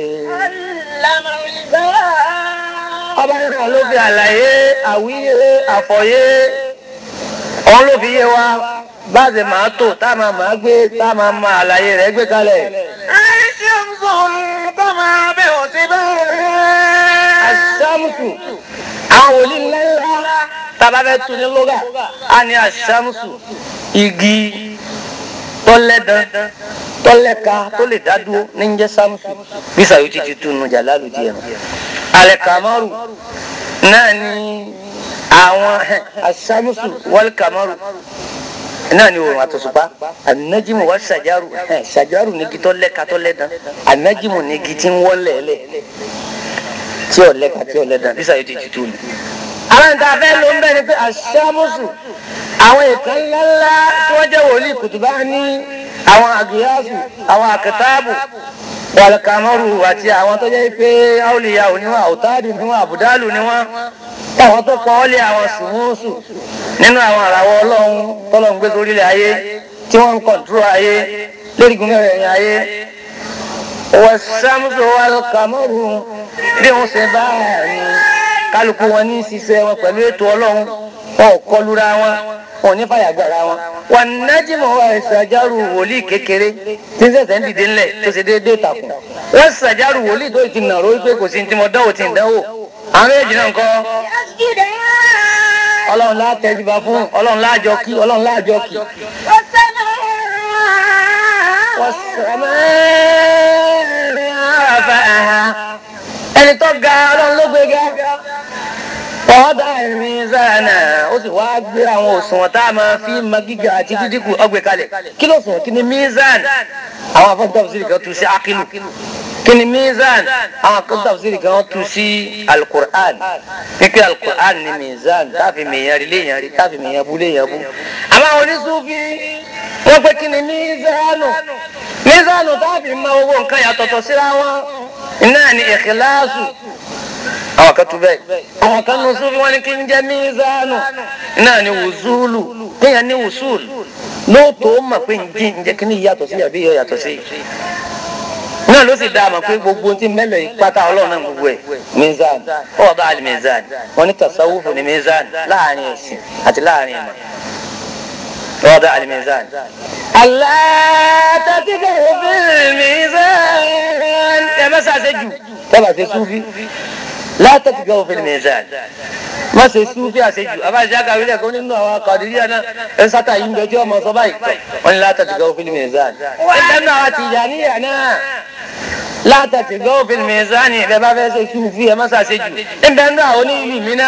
ọba náà ló fi àlàyé àwíyé àfọ̀yé òun ló fi yé wa báàzì máa tò tá a máa máa gbé tá a máa máa àlàyé rẹ̀ gbé kalẹ̀. àìsí ń sùn kó máa bẹ̀ ọ́ sí bẹ́ẹ̀. àṣàmùsù àwọn wòlíì ńlá ńlá tàbá fẹ́ tu ní lóga á ní àṣàmùsù igi tọ́lẹ́dán tọ́lẹ́ka tó lè dá dúró ní ń jẹ́ sàmùsù bí Sàyútì ti tu nù Jàlálù díẹ̀ nù. alẹ́ kàmárù náà ní àwọn àṣàmùsù wal kàmárù náà ni òòrùn àtòṣùpá ànájìmù wá ṣàjárù ṣàjárù ní igi tọ́lẹ́ka tọ́lẹ́dán ànájìmù ní igi tí ń wọ́lẹ̀ ẹ̀lẹ̀ tí ọ̀lẹ́ka tí ọ̀lẹ́dán bí Sàyútì ti tu nù. àwọn ìta fẹ́ ló ń bẹ́ ni pé àṣàmùsù àwọn ìkan ńláńlá tí wọ́n jẹ́ wòlíì kùtùbá ní àwọn àgìyàsù àwọn àkàtàbù wàlùkàmọ́rù àti àwọn tó jẹ́ pé áwòlìyà òníwọ̀n àwòtádù níwọ̀n àbùdálù níwọ̀n àwọn tó kọ́ ọ́lé àwọn sùmúùsù nínú àwọn àràwọ̀ ọlọ́run tọ́lọ́run gbé sórílẹ̀ ayé tí wọ́n ń kọ̀ǹtúrò ayé lórígun mẹ́rẹ̀ẹ̀rin ayé wàṣàmùsù wàlùkàmọ́rù bí wọ́n ṣe bá ní kálukú wọn ní ṣiṣẹ́ wọn pẹ̀lú ètò ọlọ́run wọn ò kọlura wọn wọn ò ní fàyàgbára wọn. wọn nájìmọ̀ wa ìṣàjárù wòlíì kékeré tí ń ṣẹ̀ṣẹ̀ ń dìde ńlẹ̀ tó ṣe déédéé takùn. wọ́n ṣàjárù wòlíì tó ti nàró wípé kò sí ti mọ dánwò tí ń dánwò. àwọn méjì náà ń kọ́. ọlọ́run láà tẹríba fún ọlọ́run láà jọ kí ọlọ́run láà jọ kí. ẹni tó ga ọlọ́run ló gbé ga. ọ̀dà ìrìnsànà ó sì wá gbé àwọn òṣùwọ̀n tá a máa fi ma gíga àti dídínkù ọgbẹ́ kalẹ̀ kí ló sùn kí ni mizan àwọn afọ́ntàfsírì kan tú sí akilu kí ni mizan àwọn afọ́ntàfsírì kan tú sí alukur'an kíkẹ́ alukur'an ni mizan táàfin mèèyàn rí léèyàn rí táàfin mèèyàn bú léèyàn bú àmọ́ àwọn onísúfì wọ́n pé kí ni mizanu mizanu táàfin máa owó nǹkan yàtọ̀tọ̀ síra wọn náà ni ìkìláàsù àwọn kan tún bẹ́ẹ̀ àwọn kan nù sófin wọn ni kí n jẹ́ mízánù náà ni wùsùlù kéèyàn ní wùsùlù lóòótọ́ ó mà pé ǹjẹ́ ǹjẹ́ kí ni yàtọ̀ sí àbí yàtọ̀ sí náà ló sì dáa mọ̀ pé gbogbo tí mẹ́lẹ̀ yìí pátá ọlọ́run náà gbogbo ẹ̀ mízánù ọ̀dọ́ àlì mízánù wọn ní tasawufu ní mízánù láàrin ẹ̀sìn àti láàrin ìmọ̀ ọ̀dọ́ àlì mízánù. aláàtàtìkà òfin mízánù ẹ má ṣàṣejù tọ́ba ṣe súfì. لا تتقوا في الميزان ما سيسوفي أسجو أما جاك أقول كون إنه قادري أنا إنساتا يمجو ما صباي وإن لا تتقوا في الميزان إنما تيجاني أنا لا تتقوا في الميزان بابا سيسوفي ما سيسجو إنما أوني منا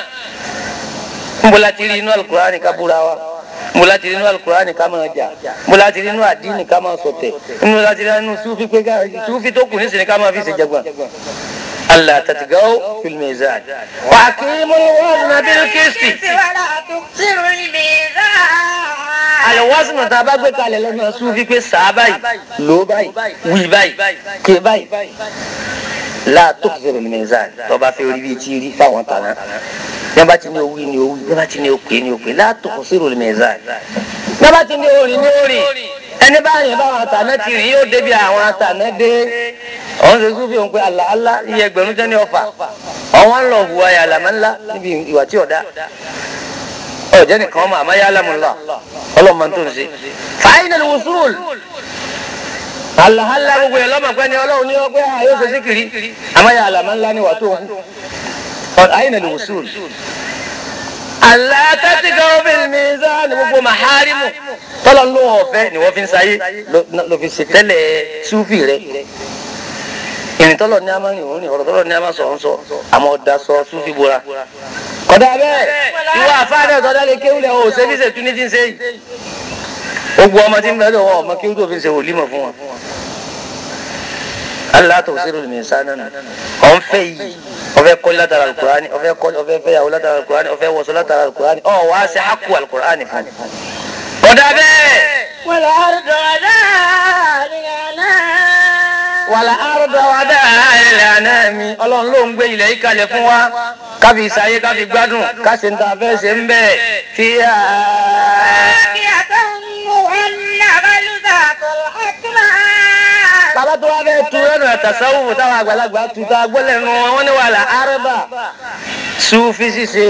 مبلاتي إنه القرآن كبراوا مبلاتي إنه القرآن كما جاء مبلاتي إنه الدين كما صوته مبلاتي إنه سوفي كذا سوفي توكوني سنة كما في سجوا ألا تتقوا في الميزان وأقيموا الوزن بالقسط ولا تخسروا الميزان. الوزن تبقى على لنا سوفي في ساباي لو باي وي باي كي باي لا تخسر الميزان طبعا في ولي تيري فاون تانا نباتي ني وي ني وي نباتي ني اوكي ني اوكي لا تخسر الميزان نباتي ني اوري ني اوري ẹni báyìí báwọn àtàná ti rí yóò débi àwọn àtàná dé ọ̀hún ṣe sún fi hàn pé àlà àlà iye ẹgbẹ̀rún jẹ́ ní ọ̀fà ọ̀wọ́n ń lọ hùwà yà àlàmọ́ ńlá níbi ìwà tí ọ̀dá ọ̀jẹ́ nìkan ọmọ àmọ́ yà àlàmọ́ ńlá ọlọ́mọ tó ń ṣe. fàáyínà ni wùsùl àlà àlà gbogbo yẹn lọ́mọ pẹ́ ni ọlọ́run ní ọgbẹ́ àyọ̀ ṣe sí kiri àmọ́ yà àlàmọ́ ńlá ni wà tó ń fàáyínà ni wùsùl. àlà tẹ́tìkọ́ bil mizan gbogbo màhárìmù tọ́lọ́ ló wọ̀ fẹ́ ni wọ́n fi ń sáyé ló fi ṣe tẹ́lẹ̀ súfì rẹ̀ ìrìn tọ́lọ̀ ní a máa ń rìn òun rìn ọ̀rọ̀ tọ́lọ̀ ní a máa sọ̀rọ̀ sọ àmọ́ ọ̀dà sọ súnfì bora kọ́dà bẹ́ẹ̀ ìwọ àfáàdé ọ̀tọ́dá lè kéwìlẹ̀ o ṣé bí ṣètú ní ti ń ṣe yìí gbogbo ọmọ tí ń bẹ lọ́wọ́ ọmọ kéwì tó fi ṣe wòlímọ̀ fún wọn. Allah tó ṣe lónìí sáná nù ọ̀n fẹ́ yìí ọ̀fẹ́ kọ́ látara alukurani ọ̀fẹ́ kọ́ ọ̀fẹ́ fẹ́ yàwó látara alukurani ọ̀fẹ́ wọṣọ látara alukurani ọ̀ wá ṣe hákù alukurani fún un. kọ́dà bẹ́ẹ̀ wàlá àrùdọ̀ àdá àdìgànà. wàlà àrùdọ̀ àdá àdìgànà mi ọlọ́run ló ń gbé ilẹ̀ yìí kalẹ̀ fún wa kábí ìsàyè kábí gbádùn káṣe ń ta fẹ́ ṣe ń bẹ́ẹ̀ fi hà. bàbá tó wá bẹ́ẹ̀ tu lẹ́nu ẹ̀tàsáwò táwọn àgbàlagbà tu tá a gbọ́ lẹ́nu wọn ní wàlà àrùbà Sufi ṣíṣe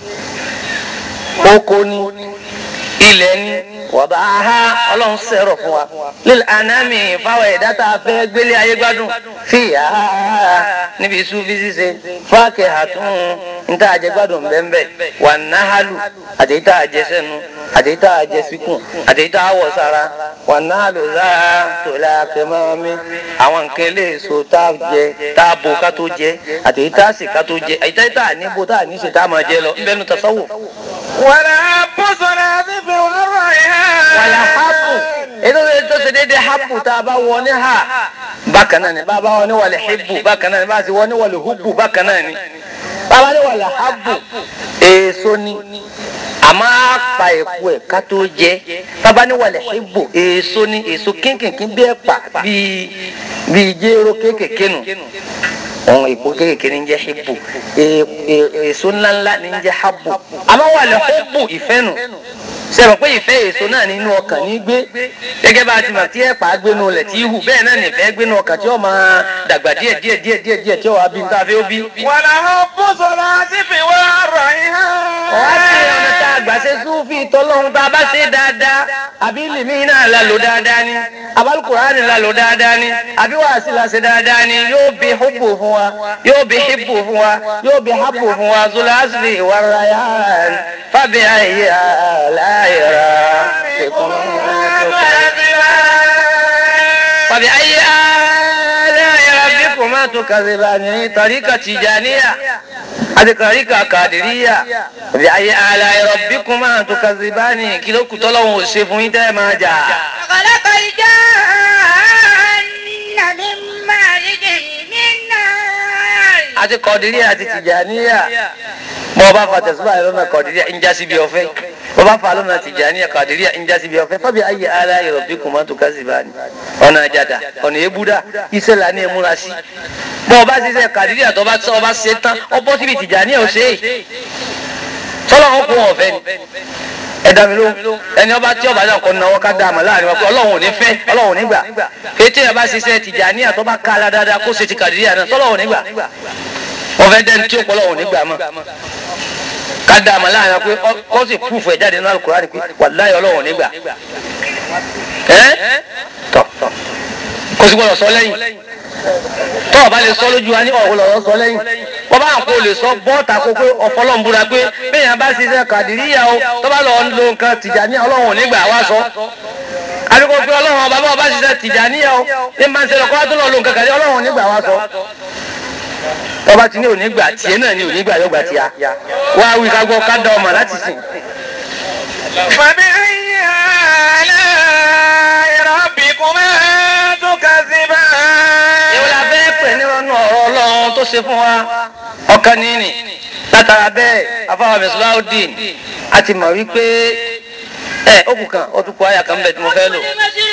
oko ni ilẹ̀ ni wàbá aha ọlọ́run sẹ̀rọ̀ fún wa lílẹ̀ anami fáwọn ẹ̀dá tá a fẹ́ gbélé ayé gbádùn fìyà níbi Sufi ṣíṣe fáàkì àtún níta àjẹgbádùn bẹ́ẹ̀ wà náhàlù àti ìta àjẹsẹ́nu àti ìta àjẹsíkùn àti ìta àwọ̀ sára wà náhàlù záà tòlá kẹmọ́mí àwọn nǹkan eléèso tá a jẹ tá a bò ká tó jẹ àti ìta sì ká tó jẹ àti ìta àníbò tá a ní ṣe tá a máa jẹ lọ ń bẹnu tasawuf. wàlá bọ́sọ̀rọ̀ àti fìwọ́rọ̀ yá. wàlá hapu ètò ètò ṣe déédéé hapu tá a bá wọ ní ha bákan náà ni bá a bá wọ ní wàlẹ̀ hibu bákan náà ni bá a sì wọ ní wàlẹ̀ hubu bákan náà ni bá a bá ní wàlẹ̀ habu èso ni àmọ́ apá èpo ẹ̀ ká tó jẹ bàbá ní wàlẹ̀ hibu èso ni èso kínkìnkín bí ẹ̀pà bíi bíi jéró kéékèèké nù ohun èpo kéékèèké ní jẹ́ hibu èso ńláńlá ní jẹ́ habu àmọ́ wàlẹ̀ hubu ìfẹ́ nù sẹ́wọ̀n pé ìfẹ́ èso náà nínú ọkàn ní gbé gẹ́gẹ́ bá a ti mọ̀ tí ẹ̀pà gbénu lẹ̀ tí hù bẹ́ẹ̀ náà nìfẹ́ gbénu ọkàn tí ó máa dàgbà díẹ̀ díẹ̀ díẹ̀ díẹ̀ díẹ̀ tí ó wà bí n ta fi ó bí. wàlá bọ́sọ̀rọ̀ àti fìwọ́rọ̀ yá. ọ̀hún ti ọ̀nà tá a gbà ṣe Sufi tọ́lọ́hún tá a bá ṣe dáadáa àbí lèmi náà la lò dáadáa ni abalukurani la lò dáadáa ni àbí wàásì la ṣe dáadáa ni yóò bí hubbu fún wa yóò bí hibbu fún wa yóò bí habbu fún wa zulasli warayan fabi ayé àlá. فبأي آلاء ربكما تكذبان طريقة تجانية هذه طريقة قادرية فبأي آلاء ربكما تكذبان كيلو كتلو وصفون ما جاء خلق الجن من مارج من نار. هذه قادرية هذه تجانية mo bá fa tẹ̀síwájú lọ́nà kọ̀dìríà ń jásí bí ọ̀fẹ́ mo bá fa lọ́nà tìjàníyà kọ̀dìríà ń jásí bí ọ̀fẹ́ fábí ayé aláyé rabbikuma tukazibani ọ̀nà àjàdà ọ̀nà èbúdà iṣẹ́ là ní emúra sí bọ́ ọba ṣiṣẹ́ kọ̀dìríà tó bá ọba ṣe tán ọbọ̀ síbi tìjàníyà ò ṣe é sọ́lọ́ wọn kún ọ̀fẹ́ ni ẹ̀dá mi ló ẹni ọba tí ọba náà kọ́ náwó ká dá àmọ́ láàrin wọn pé ọlọ́run ò ní fẹ́ ọlọ́run ò ní gbà kété ẹ̀ bá ṣiṣẹ́ tìjàníyà tó bá ká aládáadáa kó ṣe ti kọ̀dìríà náà sọ́lọ́ ò ní gbà wọ́n fẹ́ dẹ́ni tí ó pọ̀ lọ́wọ́ nígbà mọ́ ká dá àmọ́ láàrin pé ó sì púfù ẹ̀ jáde nínú Al-Qur'ani pé wàláhì Ọlọ́run nígbà ẹ́ tọ́ kó sì gbọ́dọ̀ sọ lẹ́yìn tọ́ ọba lè sọ lójú wa ní ọ̀hún lọ́wọ́ sọ lẹ́yìn wọ́n bá àpò lè sọ bọ́ọ̀tà kó pé ọ̀fọlọ́mbúra pé bẹ́ẹ̀yàn bá ṣiṣẹ́ kàdìríyà o tó bá lọ́ọ́ lo nǹkan Tìjàníyà Ọlọ́run nígbà wá sọ àdúgbò pé Ọlọ́run ọba bá ọba ṣiṣẹ́ Tìjàníyà o ní máa ń ṣe lọ́kọ́ wá tó lọ́ọ́ lo nǹkan kàdìríyà Ọlọ́run nígbà wá sọ tọba ti ní onígbà tiẹ̀ náà ní onígbà yọgbà tí a wá wí ká gbọ́ ká dá ọmọ láti sìn. fàbí ayé àlàyé rabbikuma tukazziban. ìwọ la fẹ́ pè ní ọ̀nà ọ̀rọ̀ Ọlọ́run tó ṣe fún wa ọ̀kan nínú látara bẹ́ẹ̀ afáwọn Misbah-ud-Din a ti mọ̀ wípé ẹ ókù kan ó tún kọ àyà kan bẹ̀ tí mo fẹ́ lò.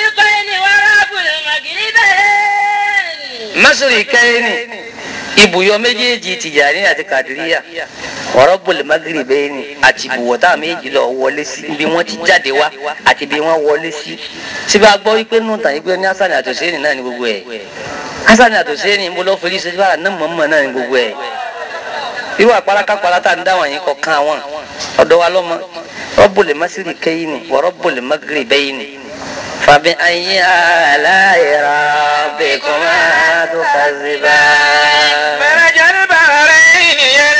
Mashriqayni ibùyọ méjèèjì Tìjàníyà àti Kàdìríyà wa Rabbul Maghribayni àti ibùwọ̀tá méjì lọ wọlé sí bí wọ́n ti jáde wá àti bí wọ́n wọlé sí. síbi agbọ́ wípé nù tàn yín pé ní Hasan àti Hussein náà ní gbogbo ẹ̀ Hasan àti Hussein ń bọ́ lọ́ fèrè ṣe fara náà mọ̀ọ́mọ̀ náà ní gbogbo ẹ̀. irú àparákápàrá tá à ń dáwọn yín kọ̀ọ̀kan àwọn ọ̀dọ́ wa lọ́mọ Rabbul Mashriqayni wa Rabbul Maghribayni فبأي آلاء ربكما تكذبان مرج البحرين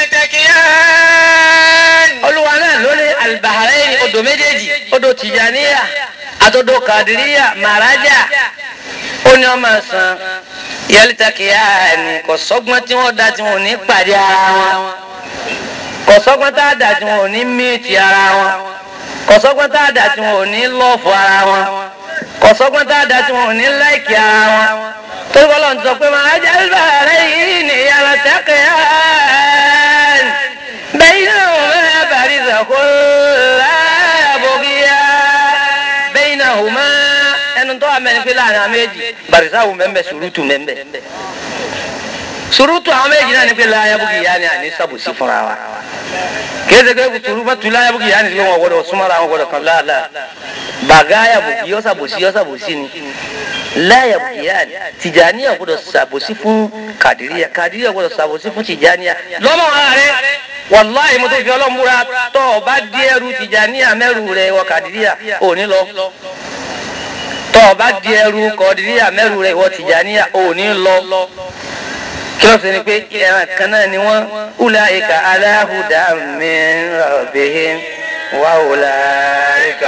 يلتقيان. Olúwa náà ló ní al-Bahrain odò méjèèjì odò Tìjàníyà àtodò Kàdìríyà màrájà ó ní ọmọ sàn yaltakiyani kò sọ́gbọ́n tí wọ́n dá tí wọ́n ní pàdé ara wọn kò sọ́gbọ́n tá a dá tí wọ́n ní mìtì ara wọn kò sọ́gbọ́n tá a dá tí wọ́n ní lọ́ọ̀fù ara wọn kò sọ́gbọ́n tá a dá tí wọ́n ní láìkì ara wọn torí wọ́n lọ́n sọ pé máa jẹ́ bàárẹ̀ yìí ní yaltakiyani baynahuma barizakun la yabghiya baynahuma ẹnu tó wà mẹ́rin pé láàrin àwọn méjì barisawu mẹ́mbẹ́ surutu mẹ́mbẹ́ surutu àwọn méjì náà ní pé láyàbùkì yá ni àní sàbòsí fúnra wa kéde kéde turu bá tu láyàbùkì yá ni pé wọn gbọ́dọ̀ súnmọ́ra wọn gbọ́dọ̀ kan láàlá bàgá yàbùkì yọ sàbòsí yọ sàbòsí ni láyàbùkì yá ni tìjàníyà gbọ́dọ̀ sàbòsí fún kàdíríyà kàdíríyà gbọ́dọ̀ sàbòsí fún tìjàníyà lọ́mọ ààrẹ wàláhì mo tó fi ọlọ́múra tọ́ ọ bá dé ẹrú tìjàníyà mẹ́rù rẹ̀ wọ kàdíríyà ò ní lọ tọ́ ọ bá di ẹrú kọ̀ọ̀dìríyà mẹ́rù rẹ̀ ìwọ Tìjàníyà ò ní lọ kí ló ṣe ni pé ẹran kan náà ni wọ́n ulaika ala hudan min rabbihim wa ulaika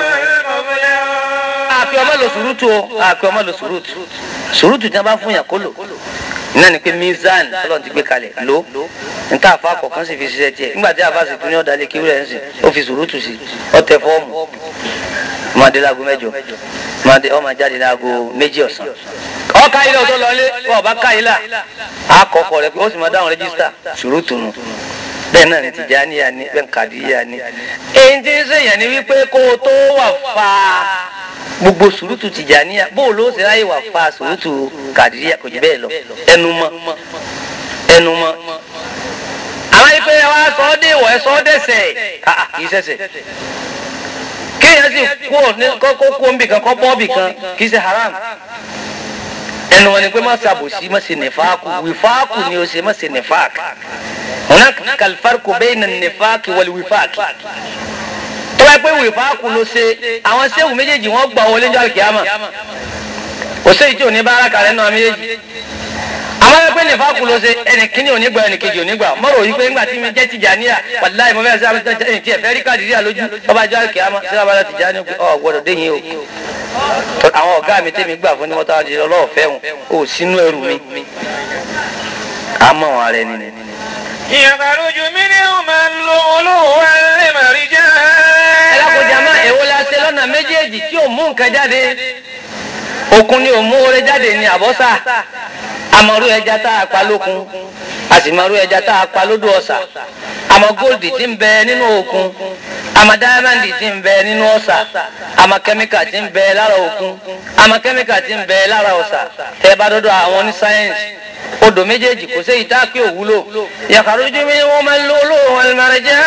àfi ọmọ lò sùrùtù o àfi ọmọ lò sùrùtù sùrùtù tí wọ́n bá fún yàn kó lò náà ni pé mizan ọlọ́run ti gbé kalẹ̀ lò níta àfa kọ̀ọ̀kan sì fi ṣiṣẹ́ tiẹ̀ nígbà tí àfa sì tún ní ọ̀dàlẹ̀ kí wúrẹ̀ ń sìn ó fi sùrùtù sí ọ̀tẹ̀ fọ́ọ̀mù ọmọdé láago mẹ́jọ ọmọdé ọmọ jáde láago méjì ọ̀sán ọkà ilé ọ̀tọ̀ lọlé ọba ká ilé àkọ́kọ́ rẹ pé ó sì máa dáhùn rẹ́gísítà sùrùtù nù bẹ́ẹ̀ náà ni Tìjàníyà ni bẹ́ẹ̀ Kàdíríyà ni èyí tí ń sèyàn ni wípé kó o tó wà fa gbogbo sùrùtù Tìjàníyà bóò ló ṣe ráyè wà fa sùrùtù Kàdíríyà kò jù bẹ́ẹ̀ lọ ẹnu mọ́ ẹnu mọ́ àwọn ìpè wa sọ ọ́ dé ìwọ̀ ẹ sọ ọ́ dẹ̀sẹ̀ kì í ṣẹ̀ṣẹ̀ kéèyàn sì kó kó kó nbì kan kó bọ́ bì kan kì í ṣe haram ẹnu wọn ni pé má ṣàbòsí má ṣe nìfàákù wìfàákù ni o ṣe má ṣe nìfàákù hunaka alfarqu bayna an-nifaqi wal-wifaqi tó bá pé wìfàákù ló ṣe àwọn sẹ́wù méjèèjì wọ́n gbà wọlé ní àlùkìyámà kò sí ìjọ ní báràkà rẹ̀ náà méjèèjì àwọn ẹgbẹ́ ní fáàkù ló ṣe ẹnì kíní onígbà ẹnì kejì onígbà mọ́rọ̀ yìí pé ńgbà tí mi jẹ́ Tìjàníyà wàláhì mo fẹ́ ṣe àwọn ẹni tí ẹ fẹ́ rí Kàdíríyà lójú ọba jọ àkè àmọ́ sí abala Tìjàní ọ gbọ́dọ̀ dé yín o àwọn ọ̀gá mi tẹ́mi gbà fún ní mọ́tò àti ọlọ́ọ̀fẹ́ wọn ò sínú ẹrù mi àmọ́ wọn rẹ ni. يخرج منهما اللؤلؤ والمرجان. ẹ lákòjá má èwo la ṣe lọ́nà méjèèjì tí ò mú nǹkan jáde òkun ni ò mú oore jáde ní àbọ́sà àmọ́rú ẹja tá a pa lókun àsìmọ́rú ẹja tá a pa lódò ọ̀sà àmọ́ góòdì tí ń bẹ nínú òkun àmọ́ dáyámàndì tí ń bẹ nínú ọ̀sà àmọ́ kẹ́míkà tí ń bẹ lára òkun àmọ́ kẹ́míkà tí ń bẹ lára ọ̀sà tẹ́ bá dọ́dọ̀ àwọn ní sáyẹ́ǹsì odò méjèèjì kò sí ìta pé òwúlò yakhruju minhuma al-lu'lu'u wal-marjan.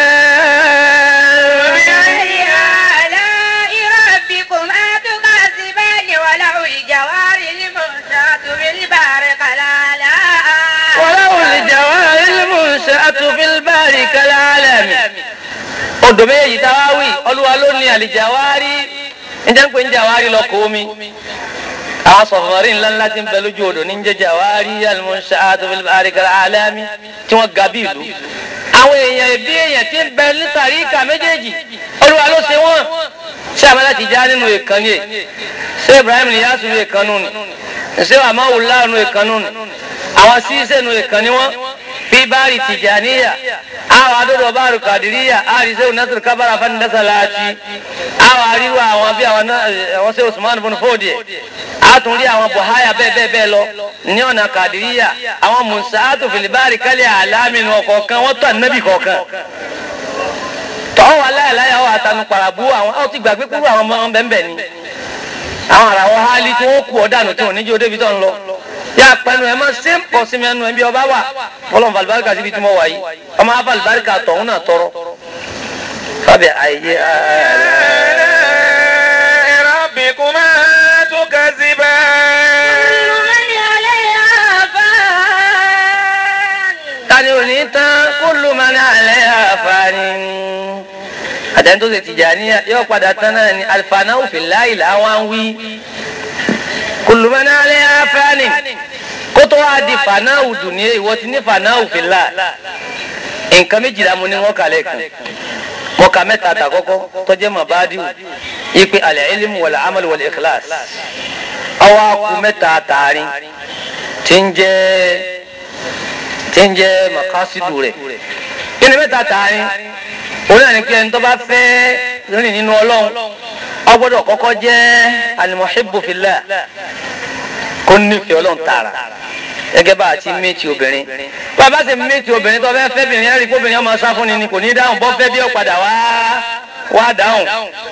odò méjì táwáwì Olúwa ló ní àlìjàwárí ǹjẹ́ ń pè ń jàwárí lọ kó mi àwọn sọ̀fọ̀mọ́rí ńlá ńlá tí ń bẹ lójú odò ní ń jẹ́ jàwárí al-munsha'atu fil bahri kal-a'lami tí wọ́n ga bí ìlú àwọn èèyàn ìbí èèyàn tí ń bẹ ní tàríkà méjèèjì Olúwa ló ṣe wọ́n ṣé àmàlà ti já nínú ìkànnì ẹ̀ ṣé Ibrahim Niyasu nínú ìkànnù ni ṣé àmàwùlá nínú ìkànnù ni àwọn sísẹ́ nínú ìkànnì wọn fi bari Tijaniya àwọn adọ́dọ̀ báàrù Kàdíríyà àríṣẹ́ Nasir Kabara fandasalaci àwọn àríwá àwọn bí àwọn ṣe Usman bin Fodi àtúnrí àwọn Buhaya bẹ́ẹ̀ bẹ́ẹ̀ bẹ́ẹ̀ lọ ní ọ̀nà Kàdíríyà àwọn Munsa'atu fil bahri kal-a'lami ọ̀kọ̀ọ̀kan wọ́n tó ànábì kọ̀ọ̀kan tọ́wọ́ aláìláyà ọ̀ àtànù pàràbù àwọn ọ̀ ti gbàgbé kúrò àwọn ọmọ bẹ́ẹ̀ ni àwọn àràwọ̀ hálí tí wọ́n kú ọ̀dànù tí wọ́n níjó débi tó ń lọ yà pẹ̀lú ẹ̀ máa ṣe ń pọ̀ sí mi ẹnu ẹ̀ bí ọba wà fọlọ́n falibarika síbi tí mo wà yìí ọmọ afalibarika tọ̀hún náà tọrọ fábẹ́ ayé rabbikuma tukazziban. tani ò ní tán kullu man 'alayha fanin àtẹ̀ntó ṣe Tìjàníyà yóò padà tán náà ní alfanau fillahi làwọn wí kullu man 'alayha fanin kótó wa di fanáwù dùnìyẹ ìwọ ti ní fanáwù fillah nǹkan méjìlá mo ní wọn kàlẹ́ kan wọn kà mẹ́ta àtàkọ́kọ́ tọ́jẹ́ mabadiu ipe al-ilmu wal-amal wal-ikhlas ọwọ́ akú mẹ́ta àtàrin tí ń jẹ́ tí ń jẹ́ makasidu rẹ̀ kí ni mẹ́ta tààrin òun náà ní kí ẹni tó bá fẹ́ rìn nínú ọlọ́run ó gbọ́dọ̀ kọ́kọ́ jẹ́ al-muhibbu fillah kó nífẹ̀ẹ́ ọlọ́run tààrà gẹ́gẹ́ bá a ti méjì obìnrin bàbá ti méjì obìnrin tó fẹ́ fẹ́ bìnrin ẹ̀rí kóbìnrin ọmọ sá fún ni ni kò ní dáhùn bọ́ fẹ́ bí ó padà wá wá dáhùn.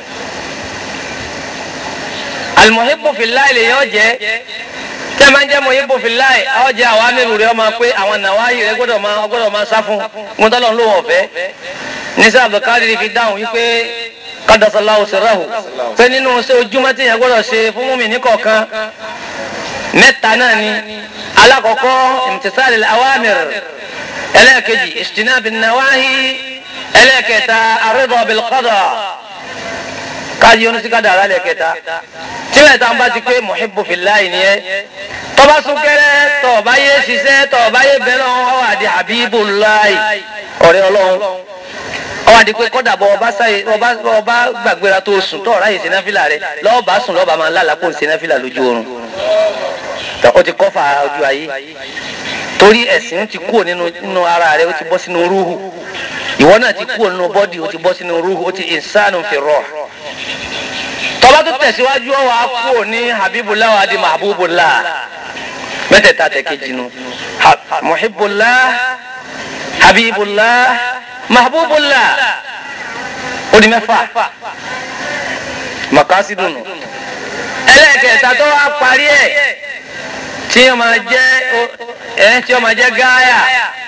al-muhibbu fillah lè yọ jẹ́ tí a máa ń jẹ́ muhibbu fillah ọ jẹ́ àwọn amẹ́rù rẹ̀ ọmọ pé àwọn nàwáyé rẹ̀ gbọ́dọ̀ máa gbọ́dọ̀ máa sá fún un tọ́lọ́ ló wọ̀ fẹ́ nísà Abdulkadir fi dáhùn wípé qaddasallahu sirrahu pé nínú ṣé ojúmọ́ tí yẹn gbọ́dọ̀ ṣe fún mùmínì kọ̀ọ̀kan mẹ́ta náà ni alakoko imtisal al-awamir ẹlẹ́ẹ̀kejì ijtinab an-nawahi ẹlẹ́ẹ̀kẹta ar-ridha bil-qada káàdì yóò ní sí kádàrá ẹlẹ́ẹ̀kẹta tí mẹ́ta ń bá ti pé muhibbu fillahi nìyẹn tọ́ba súnkẹ́rẹ́ tọ́ọ̀bá yé ṣiṣẹ́ tọ́ọ̀bá yé bẹ́ẹ̀ lọ́wọ́ àdì habibullahi ọ̀rẹ́ ọlọ́run ọwọ́ àdì pé kọ́dà bọ́ ọba sáyé ọba ọba gbàgbéra tó sùn tọ́ ọ̀rá yìí ṣe náfìlà rẹ lọ́ọ̀bá sùn lọ́ọ̀bá máa lálàá kó ń ṣe náfìlà lójú oorun ó ti kọ́fà ojú ayé torí ẹ̀sìn ti kúrò nínú nínú ara rẹ ó ti bọ́ sínú rúhù ìwọ náà ti kúrò nínú bọ́dì ó ti bọ́ sínú rúhù ó ti insanu fi ruh tọ́ba tó tẹ̀síwájú ọ̀wọ́ á kúrò ní habibullah wa di mahbubullah mẹ́tẹ̀ẹ̀ta tẹ̀kejì nu muhibbullah habibullah mahbubullah ó di mẹ́fà makasidunu ẹlẹ́ẹ̀kẹta tó wá parí ẹ̀ tí ó máa jẹ́ ẹ̀ tí ó máa jẹ́ gáyà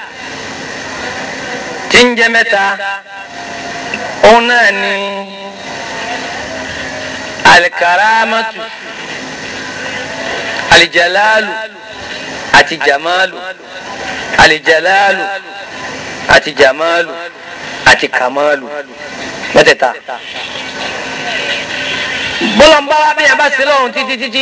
tí ń jẹ́ mẹ́ta òun náà ni alikaramatu alijalalu àti jamalu alijalalu àti jamalu àti kamalu mẹ́tẹ̀ẹ̀ta bọ́lọ̀ ń bá wá bí yẹn bá sí lọ́rùn títí títí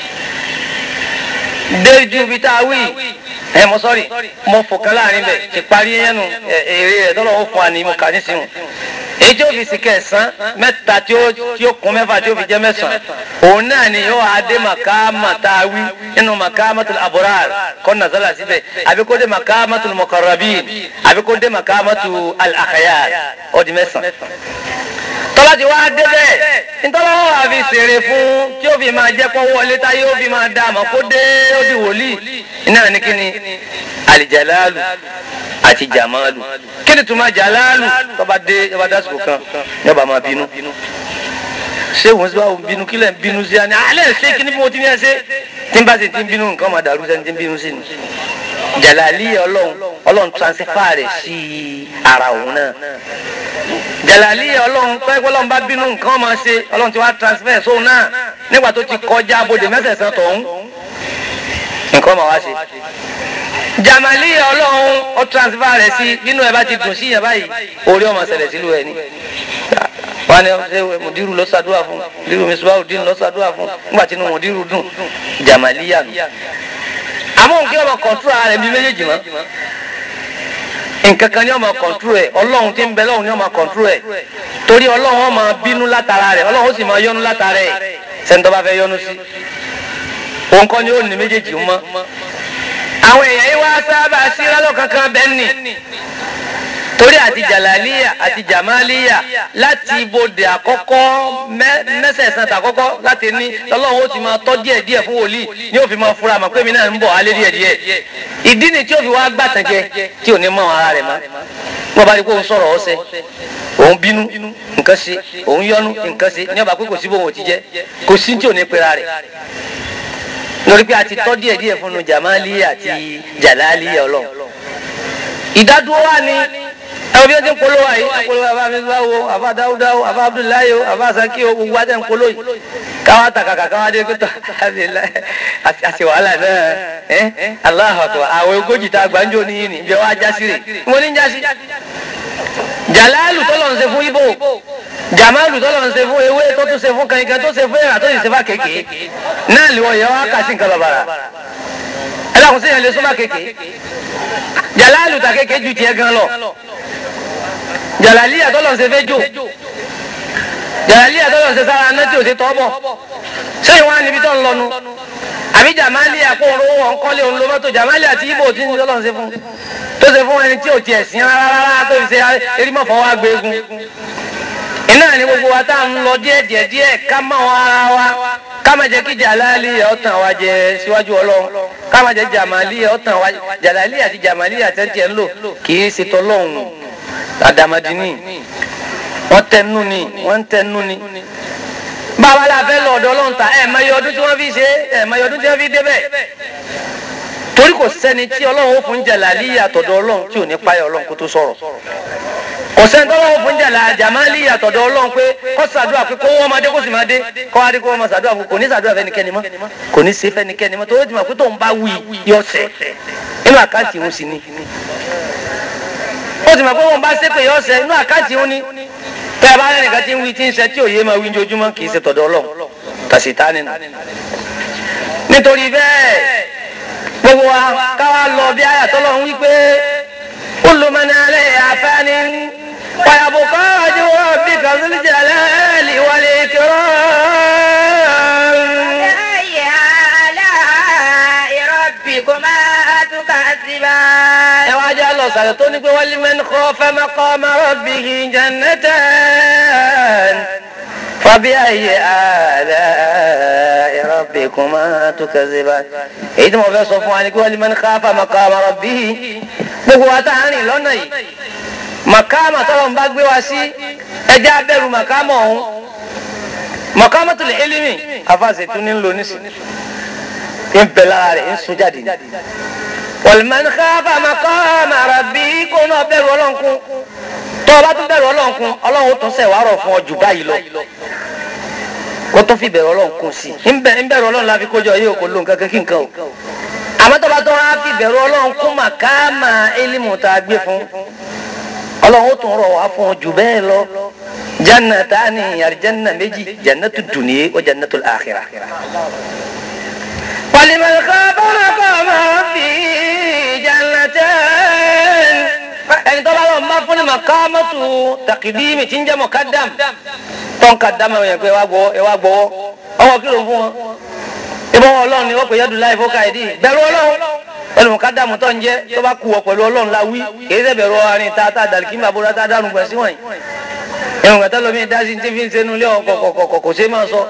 déjú bí tá a wí ẹ mọ sọ́rí mo fòkàn láàrin bẹ̀ ti parí yẹnu èrè rẹ̀ tọ́lọ̀ ó fún wa ní mo kà ní sínú èyí tí ó fi sì kẹsàn-án mẹ́ta tí ó tí ó kún mẹ́fà tí ó fi jẹ́ mẹ́sàn-án òun náà ni yóò adé màkàmà tá a wí nínú màkàmatul abrar kọ́ nàzàlà síbẹ̀ àbí kó dé màkàmatul muqarrabin àbí kó dé màkàmatul al-akhyar ó di mẹ́sàn-án tọ́lá ti wá débẹ̀ nítorí wọn wà fi ṣeré fún tí ó fi máa jẹ́ kó wọlé táyé ó fi máa dá àmọ́ kó dé ó di wòlíì iná ní kíni alijalalu àti jamalu kíni tó máa jalalu tọ́ba dé tọ́ba dásìkò kan yọba máa bínú ṣé wọn sọ àwọn bínú kílẹ̀ ń bínú sí àná alẹ́ ṣé kíni bí mo ti ní ẹ ṣe tí n bá sì ti ń bínú nǹkan máa dàrú sẹ́ni tí ń bínú sí ni jalali ọlọ́run ọlọ́run transfer rẹ̀ sí ara òun náà jalali ọlọ́run pẹ́ẹ́pẹ́ ọlọ́run bá bínú nǹkan máa ṣe ọlọ́run ti wá transfer sóun náà nígbà tó ti kọjá abodè mẹ́sẹ̀sán tọ̀hún nǹkan máa wá ṣe jamali ọlọ́run ó transfer rẹ̀ sí nínú ẹ̀ bá ti dùn sí yẹn báyìí orí ọmọ ṣẹlẹ̀ sílùú ẹ̀ ni wọn ni ṣe mùdírù lọ ṣàdúrà fún mùdírù Misbahudeen lọ ṣàdúrà fún nígbà tí inú mùdírù dùn jamali yà nù àmọ́ nǹkan ọmọ kọ̀ǹtúrò ara rẹ̀ bí méjèèjì mọ́ nǹkan kan ní ọmọ kọ̀ǹtúrò ẹ̀ ọlọ́run tí ń bẹ lọ́run ní ọmọ kọ̀ǹtúrò ẹ̀ torí ọlọ́run ọmọ bínú látara rẹ̀ ọlọ́run ó sì máa yọ́nú látara ẹ̀ sẹ́ńtọ́ bá fẹ́ yọ́nú sí òun kọ́ ni ó ní méjèèjì mọ́ àwọn èèyàn yìí wá sábà sí lọ́lọ́ kankan bẹ́ẹ̀ nì torí àti jalaliya àti jamaliya láti ibodè àkọ́kọ́ mẹ́sẹ̀sán tàkọ́kọ́ láti ní lọ́lọ́run ó ti máa tọ́ díẹ̀ díẹ̀ fún wòlíì ní ó fi máa fura mọ̀ pé mi náà ń bọ̀ alẹ́ díẹ̀ díẹ̀ ìdí ni tí ó fi wá gbàtàn jẹ tí ò ní mọ ara rẹ̀ mọ́ wọ́n bá rí pé òun sọ̀rọ̀ ọ̀sẹ̀ òun bínú nǹkan ṣe òun yọnu nǹkan ṣe ní ọba pé kò sí bóun ò ti jẹ kò sí tí ò ní pera rẹ̀ lórí pé àti tọ́ díẹ̀ díẹ̀ fún un jamaliya àti jalaliya ọlọ́run ìdádúró wà ní ẹ bí ó ti ń polówó àyè polówó àbá Misbahu o àbá dáúdáú àbá Abdullahi o àbá Saki o gbogbo àti ń polówó yìí káwá takàkà káwá dé kótó àti wàhálà náà ẹ Allahu Akbar àwọn ogójì tá a gbà ń jò níyìn ní ibi ọwọ́ ajá sí rè mo ní ń já sí. jàlálù tọ́lọ̀ ń ṣe fún ibo jàmálù tọ́lọ̀ ń ṣe fún ewé tó tún ṣe fún kankan tó ṣe fún èrà tó sì ṣe fà kéèké náà lè wọ ìyẹn wá kà sí nǹkan bàbàrà ẹ lákùn sí yẹn lè súnmọ́ kéèké jàlálù tà kéèké ju tiẹ̀ gan lọ jàlálíyà tọ́lọ̀ ń ṣe fẹ́ jò jàlálíyà tọ́lọ̀ ń ṣe sára aná tí ò ṣe tọ́ bọ̀ ṣé ìwọ́n á níbi tó ń lọnu àbí jamali àpò olówó ọ̀nkọ́lé òun ló mọ́tò jamali àti ibo tí ń lọ́lọ́run ṣe fún tó ṣe fún ẹni tí ò tiẹ̀ sí rárá tó fi ṣe erímọ̀fọ́ wá gbégun iná ni gbogbo wa tá à ń lọ díẹ̀ díẹ̀ díẹ̀ ká mọ̀ wọn ara wa ká má jẹ́ kí jalali ọ̀tàn wa jẹ síwájú ọlọ́run ká má jẹ́ jamali ọ̀tàn wa jalali àti jamali àtẹ̀ntẹ̀ ń lò kì í ṣe tọ́lọ́run àdàmàdìní wọ́n tẹnu ni wọ́n tẹnu ni báwa la fẹ́ lọ ọ̀dọ̀ ọlọ́run ta ẹ̀ mọ iye ọdún tí wọ́n fi ṣe ẹ̀ mọ iye ọdún tí wọ́n fi débẹ̀ torí kò sẹ́ni tí ọlọ́run ó fún jalali àtọ̀dọ̀ ọlọ́run tí ò ní páyà ọlọ́run kó tó sọ̀rọ̀ kò sẹ́ni tó lọ́wọ́ fún jàlá jamali àtọ̀dọ̀ ọlọ́run pé kó ṣàdúrà pé kó wọ́n máa dé kó sì máa dé kó wá dé kó wọ́n máa ṣàdúrà kò ní ṣàdúrà fẹ́nikẹ́ni mọ́ kò ní ṣe fẹ́nikẹ́ni mọ́ tó ó ti mọ̀ pé tóun bá wí yọ ọ̀sẹ̀ inú àkáǹtì òun sì ni ó ti mọ̀ pé wọ́n bá ṣépè yọ ọ̀sẹ̀ inú àkáǹtì òun ni tẹ́ ẹ bá rẹ̀ nìkan tí ń wí tí ń ṣe tí òye máa wí ojoojúmọ́ kì í ṣe tọ̀dọ̀ ọlọ́run tàṣítánì nù nítorí bẹ́ẹ̀ gbogbo wa káwa lọ bí ayàtọ́lọ́run wí pé kullu man alayha fanin ويبقى وجه ربك ذو الجلال والإكرام فبأي آلاء ربكما تكذبان وجه الله سيطنك ولمن خاف مقام ربه جنتان فبأي آلاء ربكما تكذبان إذا ما في صفوانك ولمن خاف مقام ربه بقوة عني لوني makama tọ́lọ̀ ń bá gbé wa sí ẹjẹ́ abẹ́rù makama ọ̀hún makama tó lè elimi afáàsì tún ní lò nísì ń bẹ lára rẹ̀ ń sun jáde ní. wal-man khafa maqama rabbi kó náà bẹ̀rù ọlọ́nkún tó o bá tún bẹ̀rù ọlọ́nkún ọlọ́run ó tún sẹ̀ wá rọ̀ fún ọ jù báyìí lọ kó tún fi bẹ̀rù ọlọ́nkún sí i ń bẹ̀rù ọlọ́run la fi kójọ yìí kò lóun kankan kí nǹkan o àmọ́ tó bá tún wá fi bẹ̀rù ọlọ́nkún makama elimu tá a gbé fún ọlọ́run ó tún rọ̀ wá fún ọ jù bẹ́ẹ̀ lọ jannatani àlìjánná méjì jannatu dunya wa jannatul akhirah. waliman khafa maqama rabbihi jannatan ẹni tó bá lọ máa fún ní makamatu taqdimi tí ń jẹ́ muqaddam tó ń kaddam ẹ̀ pé ẹ wá gbọ́wọ́ ọwọ́ kí ló ń fún wọn ìbọn ọlọ́run ni wọ́n pè yẹ́dùn láì fọ́ka ìdí bẹ̀rù ọlọ́run pẹ̀lú mọ̀kádàmù tó ń jẹ́ tó bá kú ọ pẹ̀lú ọlọ́run la wí kìí ṣe bẹ̀rù ọ̀rin ta ta dàrí kí n bá bóra tá a dánù gbẹ̀ sí wọ̀nyí. ìrùn kẹtẹ́ lomi dá sí ti fi ń sẹ́nu lé ọkọ̀ kò ṣe máa sọ.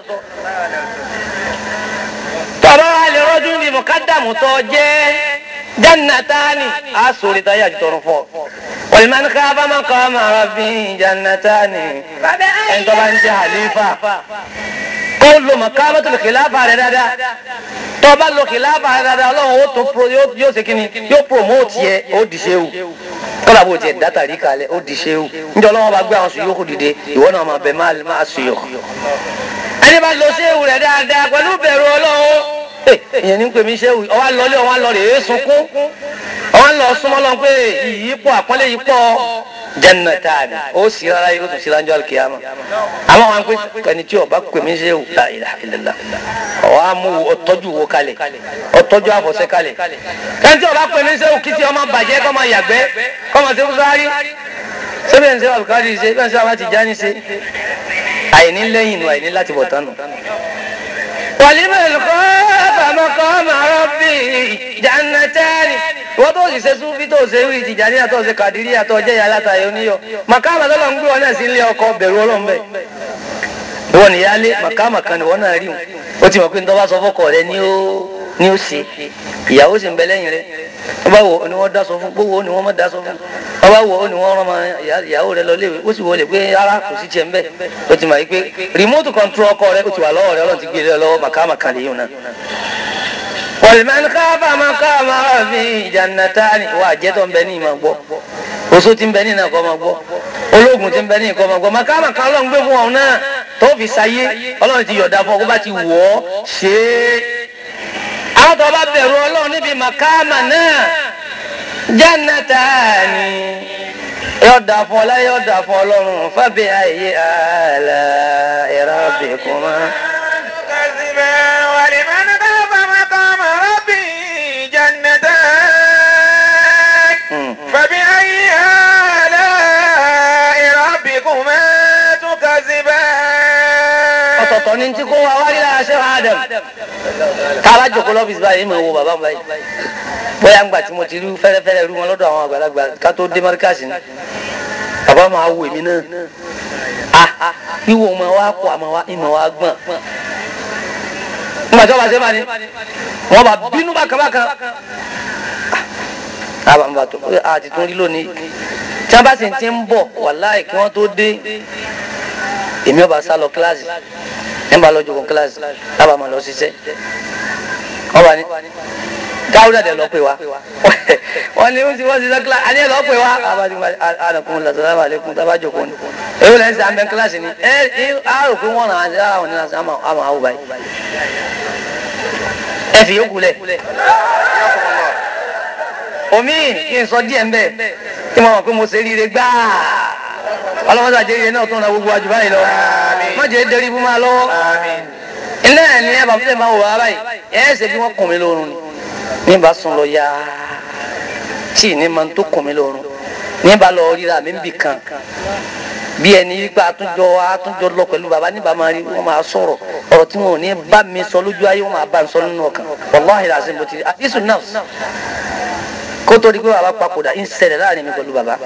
tọ́lọ́ wa lè rọ́jú ní mọ̀kádàmù tó jẹ́ jannatani a sòrè táyà àti tọrọ fọ. wal-man khafa maqama rabbihi jannatani ẹni tó bá ń jẹ́ àlífà kó lo makamatul khilafa rẹ̀ dáadáa tó bá lo khilafa rẹ̀ dáadáa ọlọ́run ó tó pro yóò ṣe kíni yóò promote yẹ ó di ṣéwù kọ́lá bó tiẹ̀ dátà rí kalẹ̀ ó di ṣéwù níjọ́ ọlọ́run bá gbé àwọn sùn yóò dìde ìwọ náà máa bẹ máa sùn yọ. ẹni bá lo ṣéwù rẹ̀ dáadáa pẹ̀lú bẹ̀rù ọlọ́run ìyẹn ní pèmí ṣéwù ọwọ́ lọlé ọwọ́ lọ rè é sunkún ọwọ́ lọ súnmọ́ lọ pé ìyí pọ̀ àpọ́nlé yìí pọ̀ jannatani ó sì rárá yóò tún sí ránjọ́ alkiyama àmọ́ wọn pé kàní tí ọba pèmí ṣéwù la ilaha illallah ọwọ́ amú ọtọ́jú wo kalẹ̀ ọtọ́jú àfọ̀ṣẹ́ kalẹ̀ kàní tí ọba pèmí ṣéwù kí tí ọmọ bàjẹ́ kọ́ máa yàgbẹ́ kọ́ máa ṣe fúsáárì sẹ́bẹ̀ ń ṣe àbùkárí ṣe bẹ́ẹ̀ ń ṣe àwọn àtijọ́ ṣe àìní lẹ́yìn nù àìní láti bọ̀ tánu. waliman khafa maqama rabbihi jannatani wọ́n tó sì ṣe súnfí tó ṣe wí Tìjàníyà tó ṣe Kàdíríyà tó jẹ́ yàrá oníyọ màkàmà tó lọ ń gbé wọn náà sí ilé ọkọ bẹ̀rù Ọlọ́run bẹ́ẹ̀ ìwọ nìyálé màkàmà kan nìwọ náà rí wọn ó ti mọ̀ pé nítorí wọ́n sọ fọ́kọ rẹ ní ó ṣe ìyàwó sì ń bẹ lẹ́yìn rẹ wọ́n bá wò ó ni wọ́n dá sọ fún gbówó ó ni wọ́n má dá sọ fún wọ́n bá wò ó ni wọ́n rán ìyàwó rẹ lọ léwe ó sì wọlé pé ara kò sí tiẹ̀ ń bẹ̀ ó ti mọ̀ pé remote control ọkọ rẹ ó ti wà lọ́wọ́ rẹ Ọlọ́run ti gbé lọ́wọ́ màkàmà kan lè yún náà. wal-man khafa maqama rabbihi jannatani wà jẹ́ tó ń bẹ ní ìmọ̀ gbọ́ oṣù tí ń bẹ ní ìnà kọ́ máa gbọ́ ológun tí ń bẹ ní ìkọ́ máa gbọ́ màkàmà kan Ọlọ́run gbé fún ọ náà tó fi sáyé Ọlọ́run ti yọ̀dá fún ọ kó bá ti wọ̀ ọ́ ṣe é. àwọn tó bá bẹ̀rù Ọlọ́run níbi màkàmà náà jannatani yọ̀dá fún ọlá yọ̀dá fún Ọlọ́run fabi ayyi ala'i rabbikuma. فبأي آلاء ربكما تكذبان ọ̀tọ̀ọ̀tọ̀ ní tí kò wá wá rí lára ṣe Adam káwá jòkó lọ́fíìsì báyìí mọ̀ wo bàbá báyìí bóyá ńgbà tí mo ti rí fẹ́rẹ́fẹ́rẹ́ rú wọn lọ́dọ̀ àwọn àgbàlagbà ká tó dé mọ́ríkàsì ni bàbá máa wo èmi náà ah wíwo ọmọ wa kọ àmọ́ wa ìmọ̀ wa gbọ̀n ńgbà tí wọ́n bá ṣe bá ní wọ́n bá bínú bákanbákan àbàmùbà tó àti tó ń rí lónìí tí wọ́n bá sì ti ń bọ̀ wàláì kí wọ́n tó dé èmi ọba sá lọ kíláàsì ẹ̀ ń bá lọ jókòó kíláàsì àbàmọ̀ lọ ṣiṣẹ́ wọ́n bá ní gáwúdà dẹ̀ lọ pè wá wọ́n ní wọ́n ti wọ́n ti sọ kíláàsì àní ẹ̀ lọ pè wá àdàkùn làtàlámà àlékún tá a bá jókòó ni èyí lẹ́yìn sí àmì kíláàsì ni ẹ ẹ àrò pé wọ́n ràn án sí àwọn onílàsì àmọ̀ àwọ̀ báyìí ẹ fi yókù lẹ̀ omi kí n sọ díẹ̀ ń bẹ̀ kí mo mọ̀ pé mo ṣe ríire gbáà ọlọ́mọdé àjẹyẹ náà tó ń ra gbogbo àjùbá yìí lọ má jẹ́ dẹ́rí fún máa lọ́wọ́ iná ẹ̀ ní ẹ̀ bá fúnlẹ̀ máa wò wá báyìí ẹ̀ ṣe bí wọ́n kùn mí lórun ni ní bá sùn lọ ya tí ní máa tó kùn mí lórun ní bá lọ ríra mi ń bì kan bí ẹni wípé àtúnjọ àtúnjọ lọ pẹ̀lú bàbá níbà máa rí wọn máa sọ̀rọ̀ ọ̀rọ̀ tí wọn ò ní bá mi sọ lójú ayé wọn máa bá mi sọ nínú ọkàn wàláhì làásì mo ti rí àdísù náà kó tó di pé bàbá papòdà ń ṣẹlẹ̀ láàrin mi pẹ̀lú bàbá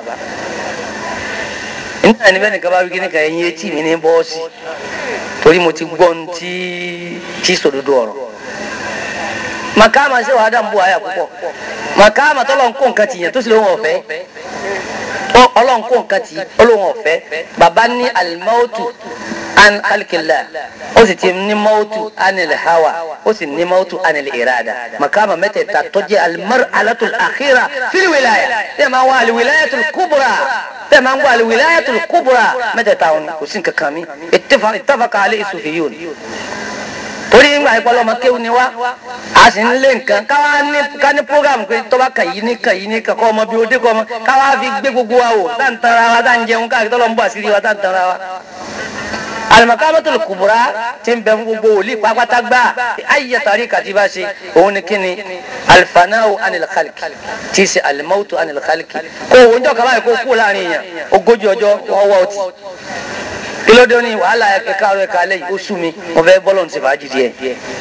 nígbà níbẹ̀ nìkan bá wí kí nìkan ẹ̀yìn etí mi ní bọ́ọ̀sì torí mo ti gbọ́ ní tí tí sòdodo ọ̀rọ̀ màkàmà ṣé wàá dà ń bọ̀ àyà púpọ̀ màkàmà tọ́lọ̀ ń kó nǹkan tì yẹn tó sì lóun ọ̀fẹ́ ọlọ́run kó nǹkan tì olóhùn ọ̀fẹ́ bàbá ní alimọ́tù an kálíkìlá ó sì ti ní mọ́tù anil hawa ó sì ní mọ́tù anil irada màkàmà mẹ́tẹ̀ẹ̀ta tó jẹ́ alimar alatul akhira fil wilaya tẹ́ máa ń wá aliwilayatul kubra tẹ́ máa ń wá aliwilayatul kubra mẹ́tẹ̀ẹ̀ta òní kò sí nǹkan kan mi ittafaqa alayhi sufiyun torí ńgbà ìpọlọ ọmọ kéwù ni wá a sì ń lé nǹkan káwá ní ká ní programu pé tọ́ba kàn yí ní kàn yí ní kàn kọ́ ọmọ bí ó dé kọ́ ọmọ káwá fi gbé gbogbo wa wò tá n tanra wa tá n jẹun káàkiri tọ́lọ́ ń bọ̀ àṣírí wa tá n tanra wa. alimakamatul kubura ti ń bẹ fún gbogbo wòlíì pápátá gbà ayé tàrí kàtí bá ṣe òun ni kíni alifanawo anil khaliki tí í ṣe alimautu anil khaliki kó o ń jọ kaba yìí kó kú láàrin yẹn ogójì ọjọ́ wọ́n wọ́ ọtí kílódé ní wàhálà ẹ̀ka ọ̀rọ̀ ẹ̀ka alẹ́ yìí ó sú mi mo fẹ́ bọ́lọ̀ ní sèfàájì díẹ̀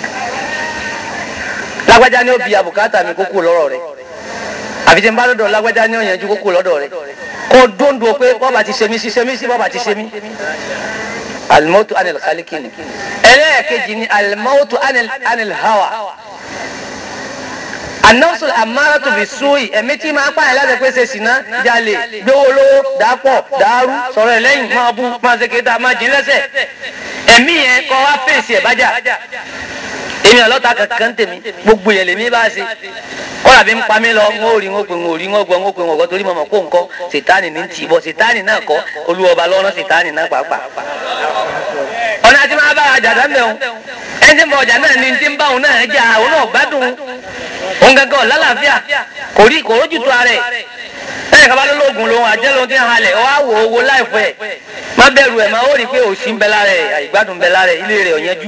lágbájá ní ó bi àbùkátà mi kókó lọ́rọ̀ rẹ̀ àfi tí n bá lọ́dọ̀ lágbájá ní ó yanjú kókó lọ́dọ̀ rẹ̀ kó dóńdó pé bọ́ọ̀bà ti ṣe mí sí ṣe mí sí bọ́ọ̀bà ti ṣe mí. alimọ́tò anil khaliki ni ẹlẹ́ẹ̀kejì ni alimọ́tò anil hawa anọ́sùn amáràtò bí sùúrì ẹ̀mí tí máa pààyàn láti pé ṣe ṣìnà jalè gbówó lówó dàpọ̀ dàrú sọ̀rọ̀ ẹlẹ́yìn máa bú máa ṣe kéta máa jìn lẹ́sẹ̀ ẹ̀mí yẹn kọ́ wá fèsì ẹ̀ bájà èmi ọlọ́ta kankan tèmi gbogbo yẹn lèmi bá ṣe kọ́ra bí ń pa mí lọ ń ó rí ń ó pè ń ó rí ń ó gbọ́ ń ó pè ń ó gbọ́ torí mọ̀mọ́ kó nǹkan sètáànì ní tì í bọ́ sètáànì náà kọ́ olúwọba lọ́rọ́ sètáànì náà pàápàá ọ̀nà àti máa bá àjàdá mẹ́wọ̀n ẹni tí ń bọ ọjà náà ní ti ń bá òun náà jà òun náà gbádùn òun gángan lálàáfíà kò rí kò rójú tó ara ẹ̀ lẹ́yìn kan bá lọ́lọ́gùn lòun àjẹ́ lòun ti ń halẹ̀ ọ wá wò owó láìpẹ́ ẹ̀ má bẹ̀rù ẹ̀ máa ó rí i pé òṣì ń bẹ lára ẹ̀ àìgbádùn ń bẹ lára ẹ̀ ilé rẹ̀ ọ̀yẹ́jú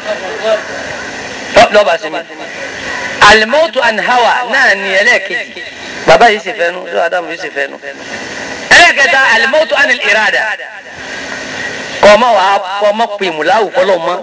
lọ́ba sí mi alimọ́tò anhawa náà ní ẹlẹ́ẹ̀kejì bàbá yìí sì fẹ́nu ló adamu yìí sì fẹ́nu ẹlẹ́ẹ̀kẹta alimọ́tò anil irada kọ́mọ wà á kọ́mọ pè mùláwù fọlọ́ mọ́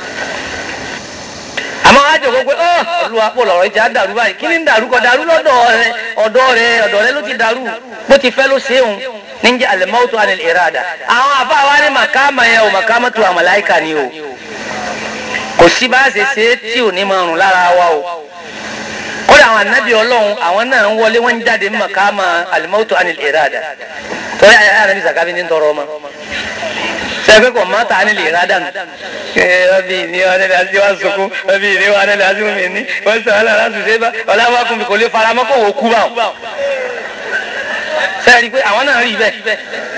àmọ́ wá jòkó pé ọ́ olúwa pò lọ́rọ̀ ìjà dàrú báyìí kí ni ń dàrú kọ́ dàrú lọ́dọ̀ rẹ ọ̀dọ̀ rẹ ọ̀dọ̀ rẹ ló ti dàrú bó ti fẹ́ ló ṣeun níjẹ́ alimọ́tò anil irada àwọn àbá wa ní màkàmà yẹn o màkàmà tó àmàláìkà ni o kò sí bá ṣe ṣe tí ò ní máa rùn lára wa o kódà àwọn ànábì ọlọ́run àwọn náà ń wọlé wọ́n ń jáde ní màkàmà alimọ́tò anil irada torí àyà ànábì sàkábí ní tọrọ ọmọ sẹ́gbẹ́ kò máa ta nílé ìrádà nù. ọbí ní ọ̀rẹ́ la sí wá sunkún ọbí ní ọ̀rẹ́ la sí omi ní wọ́n sọ ọ́ lára ṣùṣe bá ọ̀làwọ́kùn mi kò lè fara mọ́ kó wò kú bá wọn. sẹ́ẹ̀rí pé àwọn náà rí bẹ́ẹ̀.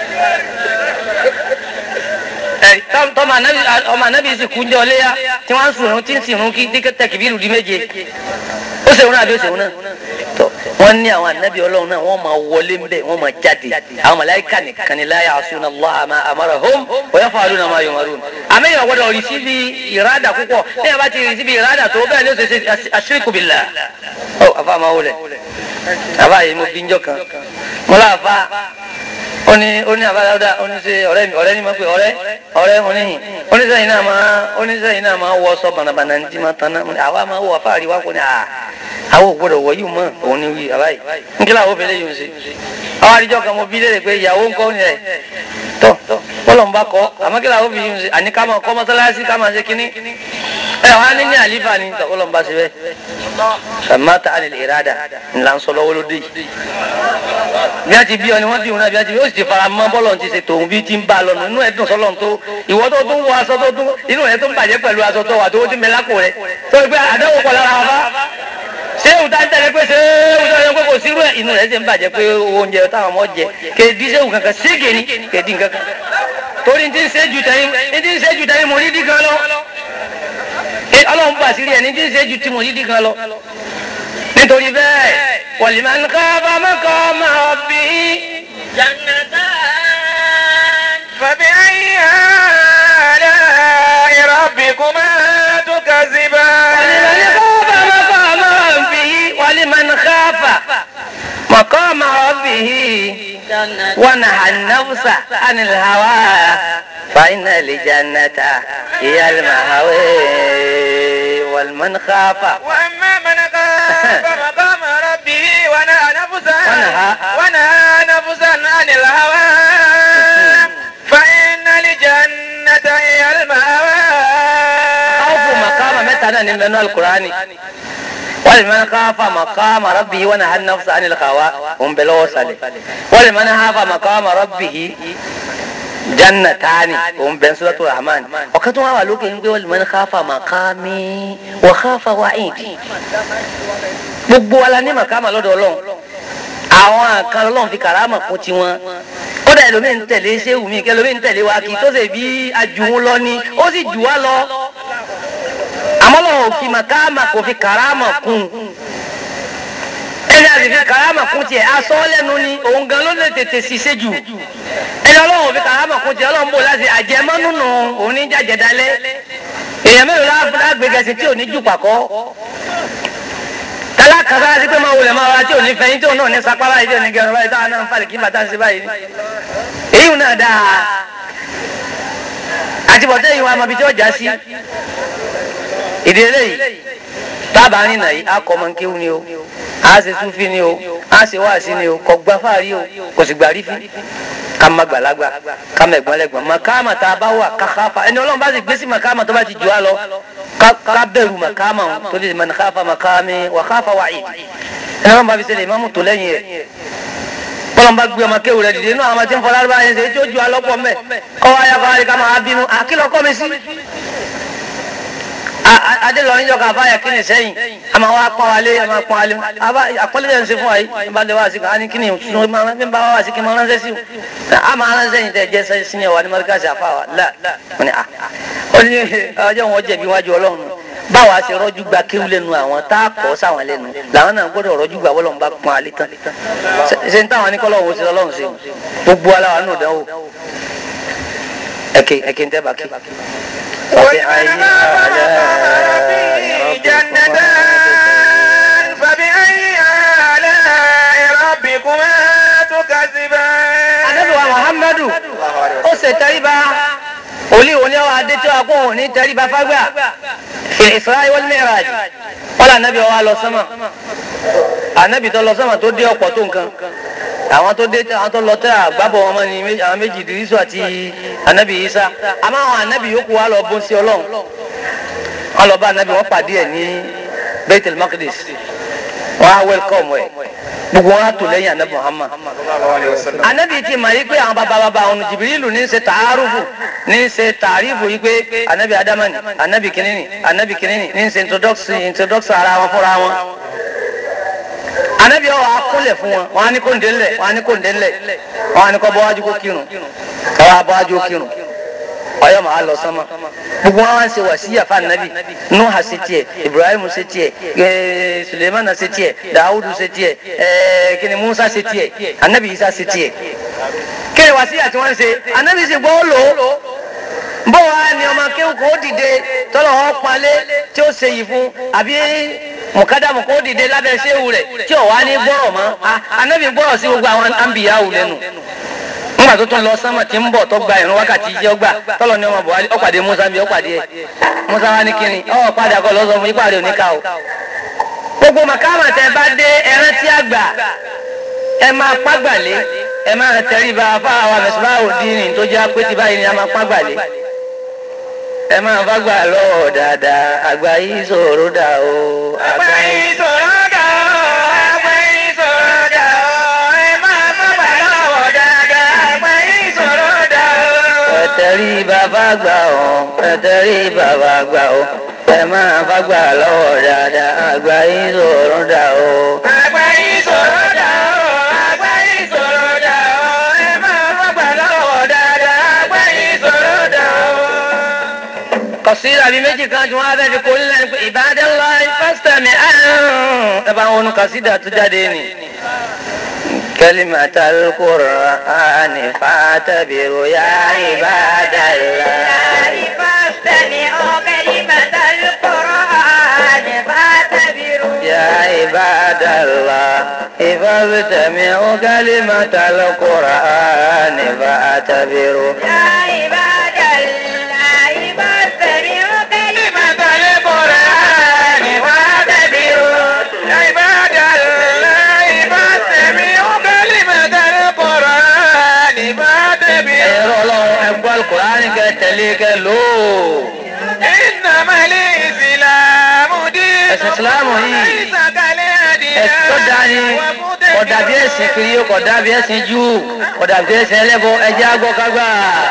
tọ́mọ anábì sì kúnjẹ ọléyà tí wọ́n ń sùn tí ń sìnrún kí tẹkìbírù di méje ó ṣèwọ́n náà àbí ó ṣèwọ́n náà wọ́n ní àwọn ànábì ọlọ́run náà wọ́n máa wọlé ń bẹ̀ wọ́n máa jáde àwọn màláíkà nìkan ni la ya'suna Allaha ma amarahum wa yaf'aluna ma yu'marun. àmì ìyàwó gbọ́dọ̀ rí síbi ìrádà púpọ̀ ní ìyàbá ti rí síbi ìrádà tó bẹ́ẹ̀ ló ṣe ṣe ashriku billah. ó àfa máa wọlé àfa yìí mo bí njọ́ kan mo láfa ó oni oni abalada oni ṣe ọ̀rẹ́ mi ọ̀rẹ́ ni mo pe ọ̀rẹ́ ọ̀rẹ́ oni oni ṣe ina ma oni ṣe ina ma wo so bana bana nti ma tan àwa ma wo afari wa ko ni ah awo gbọ́dọ̀ wo yu mo oni wi abai ngila wo bele yun ṣe àwa ri jo kan mo bi le pé ìyàwó nko ni e to Ọlọ́run bá kọ amakila wo bi yun ṣe ani ká ma ko mọ́sálásí ká ma ṣe kíní e wa ni ni alifa ni to Ọlọ́run bá ṣe be famata anil irada nlan so lo wo de bí a ti bí ọ ni wọ́n bí wọn náà bí a ti bí ó sì ti fara mọ́ bọ́lọ̀ ti ṣe tòun bí ti ń bá a lọ nínú ẹ̀dùn sọ́lọ́n tó ìwọ tó tún wọ aṣọ tó tún inú rẹ tó ń bàjẹ́ pẹ̀lú aṣọ tó wà tó ti mẹ́lákò rẹ tó gbé àdáwò pọ̀ lára wa bá ṣé ìwúta ń tẹ̀lé pé ṣé ìwúta ń pé kò sírú ẹ̀ inú rẹ ṣe ń bàjẹ́ pé oúnjẹ táwọn ọmọ jẹ kéèdì ṣéwù kankan ségè ni kéèdì kankan torí ti ń ṣe ju tẹ̀yìn ti ń ṣe ju tẹ̀yìn mọ̀ nídìí kan lọ Ọlọ́run bá sírí ẹ̀ ní ti ń ṣe ju ti mọ̀ nídìí kan lọ nítorí bẹ́ẹ̀ waliman khafa maqama rabbihi jannatan fabi'ayyi ala'i rabbikuma tukazziban waliman khafa maqama rabbihi waliman khafa maqama rabbihi wa naha an-nafsa 'anil hawa fa innal jannata hiya al-ma'wa waliman khafa وأما من خاف مقام ربه ونهى نفسا ونهى نفسا عن الهوى فإن الجنة هي المأوى. خوف مقام متى من القرآن ولمن خاف مقام ربه ونهى النفس عن الهوى هم بالوصل ولمن خاف مقام ربه jannatani òun bẹ suratul rahman ọ̀kan tó wà wà lókè ń gbé wal khafa maqami wa khafa wa'idi gbogbo wa la ní màkàmà lọ́dọ̀ Ọlọ́run àwọn kan Ọlọ́run fi kàrámà fún tiwọn ó dà ẹlòmíín tẹ̀lé ṣéwù mi kẹlòmíín tẹ̀lé wa kì í tó ṣe bí ajùn lọ ni ó sì jù wá lọ àmọ́ Ọlọ́run ò fi màkàmà kò fi kàrámà kún ẹni àti fi kàrámà kún tiẹ̀ aṣọ lẹ́nu ni òun gan ló lè tètè ṣiṣẹ́ jù ẹni Ọlọ́run fi kàrámà kún tiẹ̀ Ọlọ́run bò láti àjẹmọ́nù nù òun ní jàjẹ́ dalẹ̀ èèyàn mélòó lágbègẹ̀sì tí ò ní jù pàkọ́ kala kasa sí pé máa wulẹ̀ máa wá tí ò ní fẹ́yìn tí ò náà ní sapá báyìí tí ò ní gẹ̀rọ báyìí táwọn náà ń falẹ̀ kí bàtà ń ṣe báyìí èyí náà dáa àti bọ̀tẹ́ yìí wọn àmọ́bi tí ó já sí ìdílé yìí tábà rìn náà yìí akọ ọmọ nkéwù ni o a ṣe súnfì ni o a ṣe wáàsí ni o kò gbà fáàrí o kò sì gbà rí fi ká má gbàlagbà ká má ẹ̀gbọ́n lẹ́gbọ̀n màkàmà tá a bá wà kákáfà ẹni Ọlọ́run bá sì gbé sí màkàmà tó bá ti jù á lọ ká bẹ̀rù màkàmà tó lè man khafa maqami wa khafa wa'id ẹni Ọlọ́run bá fi ṣẹlẹ̀ ìmáàmù tó lẹ́yìn rẹ̀ bọ́lọ́n bá gbé ọmọ kéwù rẹ̀ dìde inú àwọn tí ń fọlá bá yẹn ṣe tí ó ju alọ́pọ̀ mẹ́ kọ́ wáyà kọ́ wáyà ká máa bínú àkìlọ̀ kọ́ mi sí. adélọ́rin jọ ká fáyà kí ni sẹ́yìn a máa wá pọ́n wálé a máa pọ́n wálé àpọ́nlé yẹn ń ṣe fún wa yìí bá lè wá sí ká ní kí ni ìtúnú bá wá sí kí n máa ránṣẹ́ sí o a máa ránṣẹ́ yìí tẹ̀ jẹ́ sẹ́yìn sínú ẹ̀wà ní mọ́ríkàsì àfáwà là ó ní à ó ní ọjọ́ wọn jẹ̀bi wájú Ọlọ́run báwa ṣe rọ́jú gba kéwú lẹ́nu àwọn tá a kọ́ sáwọn lẹ́nu làwọn náà gbọ́dọ̀ rọ́jú gba Ọlọ́run bá pọ́n alẹ́ tán ṣe ń táwọn oníkọ́lọ́wọ́ ó ti Ọlọ́run ṣe gbogbo aláwa náà dánwò ẹ̀kẹ́ ẹ̀kẹ́ ń tẹ́ bàkí. وَلِمَنْ خَافَ مَقَامَ رَبِّهِ جَنَّتَانِ فَبِأَيِّ آلَاءِ رَبِّكُمَا تُكَذِّبَانِ. Ànábì wa Muhammadu ó ṣe tẹríba olí òní ọwọ́ adé tí wàá kó òní tẹríba fágbà fil Isra wal Mi'raj wọ́n lé ànábì wa lọ sánmà ànábì tó lọ sánmà tó dé ọ̀pọ̀ tó nǹkan àwọn tó dé àwọn tó lọ tẹ àgbàbọ̀ wọn mọ́ ni àwọn méjì Ìdírísù àti ànábì Ìsá àmọ́ àwọn ànábì yòókù wa lọ bó sí Ọlọ́run wọn lọ bá ànábì wọn pàdé ẹ̀ ní Baitul Maqdis wọn á wẹ́lkọ̀mù ẹ̀ gbogbo wọn á tò lẹ́yìn ànábì Muhammad ànábì ti mọ̀ yí pé àwọn bàbá bàbá ọ̀nà Jìbìrìlù ní í ṣe tààrùfù ní í ṣe tààrífù yí pé ànábì Ádámánì ànábì kìnínní ànábì kìnínní ní í ṣe introduction ara wọn fúnra wọn anabi ọwọ akúnlẹ̀ fún wọn wọn á ní kó ǹdẹ ńlẹ̀ wọn á ní kó ǹdẹ ńlẹ̀ wọn á ní kó bọ́wájú kó kírun káwá bọ́wájú kó kírun ọyọ màá lọ sánmà gbogbo wọn wá ń ṣe wàsíyà fún anabi Nuha ṣe tiẹ̀ Ibrahim ṣe tiẹ̀ ẹẹ Suleiman ṣe tiẹ̀ Dawudu ṣe tiẹ̀ ẹẹ kini Musa ṣe tiẹ̀ anabi Isa ṣe tiẹ̀ kí ni wàsíyà tí wọ́n ṣe anabi ṣe gbọ́ lò ó bó wa ni ọmọ kéwù kó dìde tọ́lọ̀ wọn palẹ̀ tí ó ṣe yìí fún àbí mùkádàmù kó dìde lábẹ́ ṣéwù rẹ̀ tí ò wá ní gbọ́rọ̀ mọ́ anábì gbọ́rọ̀ sí gbogbo àwọn àǹbìyáwù lẹ́nu ńgbà nígbà tó tún lọ sánmà tí ń bọ̀ tó gba ìrún wákàtí jẹ́ ọgbà tọ́lọ̀ ní ọmọ buhari ọ̀pàdé musa bí ọ̀pàdé ẹ̀ musa wa ní kíni ọ̀ padà kọ́ lọ́sọ̀ fún ipá rẹ̀ oníkà o. gbogbo màkàmà tẹ bá dé ẹran tí a gbà ẹ máa pàgbàlé ẹ máa tẹríba fáwọn Misbah Uddin tó jẹ́ apẹ́tì báyìí ni a máa pàgbàlé ẹ máa fagbà lọ́wọ́ dáadáa àgbà yìí sọ̀rọ̀ dà o. àgbà yìí sọ̀rọ̀ dà o. àgbà yìí sọ̀rọ̀ dà o. ẹ máa fagbà lọ́wọ́ dáadáa àgbà yìí sọ̀rọ̀ dà o. ẹ tẹríba fágbà o ẹ tẹríba fágbà o ẹ máa fagbà lọ́wọ́ dáadáa àgbà yìí sọ̀rọ̀ dà o. àgbà yìí sọ̀rọ̀ dà o. àgbà yìí sọ̀rọ̀ dà o. ẹ máa fagbà lọ́wọ́ dáadáa àgbà yìí sọ̀rọ̀ dà o. قصيدة بمجي كانت وهذا في كل عباد الله فاستمعوا طبعا قصيدة تجاديني كلمة القرآن فاعتبروا يا عباد الله فاستمعوا كلمة القرآن فاعتبروا يا عباد الله فاستمعوا كلمة القرآن فاعتبروا يا عباد الله فاستمعوا كلمة القرآن واعتبروا عباد الله فاستمعوا كلمة القرآن فاعتبروا. ẹ̀rọ ọlọ́run ẹgbẹ́ Al-Qur'an kẹ́ tẹ̀lé kẹ́ lò ó. إنما الإسلام دين ẹ̀sìn ìsìláàmù yìí ليس كالأديان ẹ̀sìn tó dání kódà bí ẹ̀sìn kiri kódà bí ẹ̀sìn jù kódà bí ẹ̀sìn ẹlẹ́bọ ẹjẹ́ àgbọ̀ kágbà.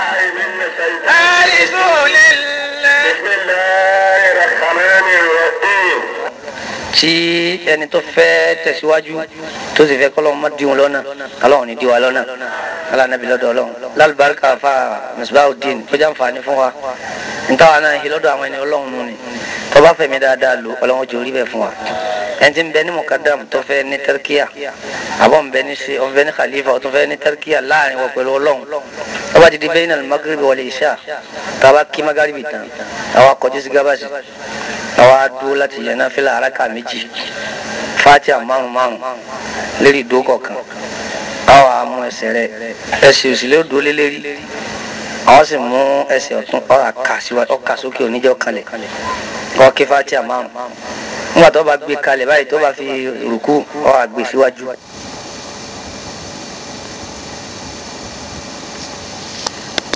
رسول الله. بسم الله الرحمن الرحيم. tí ẹni tó fẹ́ tẹ̀síwájú tó sì fẹ́ kọ́lọ́ mọ́ díwọn lọ́nà aláwọn ní díwa lọ́nà alánàbí lọ́dọ̀ ọlọ́run lálùbáríkà fa Misbah Uddin tó já nfààní fún wa nítawà náà yìí lọ́dọ̀ àwọn ẹni ọlọ́run nù ni tó bá fẹ̀mí dáadáa lò ọlọ́run jò rí bẹ̀ fún wa ẹni tí ń bẹ ní mukadam tó fẹ́ ní tẹ́rkíyà àbọ̀ ń bẹ ní ṣe ọ̀n bẹ ní khalifa tó fẹ́ ní tẹ́rkíyà láàrin wọ pẹ̀lú ọlọ́run tó bá ti di bayna al-maghrib wal isha tàbá kí magaribi tán àwa kọjú sí gábàsì àwa dúró láti yẹn náà fílà araka méjì Fatiha márùn márùn lérí ìdó kọ̀ọ̀kan àwa mú ẹsẹ̀ rẹ̀ ẹsẹ̀ òsì lé dúró lé lérí àwọn sì mú ẹsẹ̀ ọ̀tún ọkà sókè oníjẹ́ ọ̀kanlẹ̀ ọ̀ kí Fatiha márùn nígbà tó bá gbé kalẹ̀ báyìí tó bá fi rùkú ọ̀ àgbè síwájú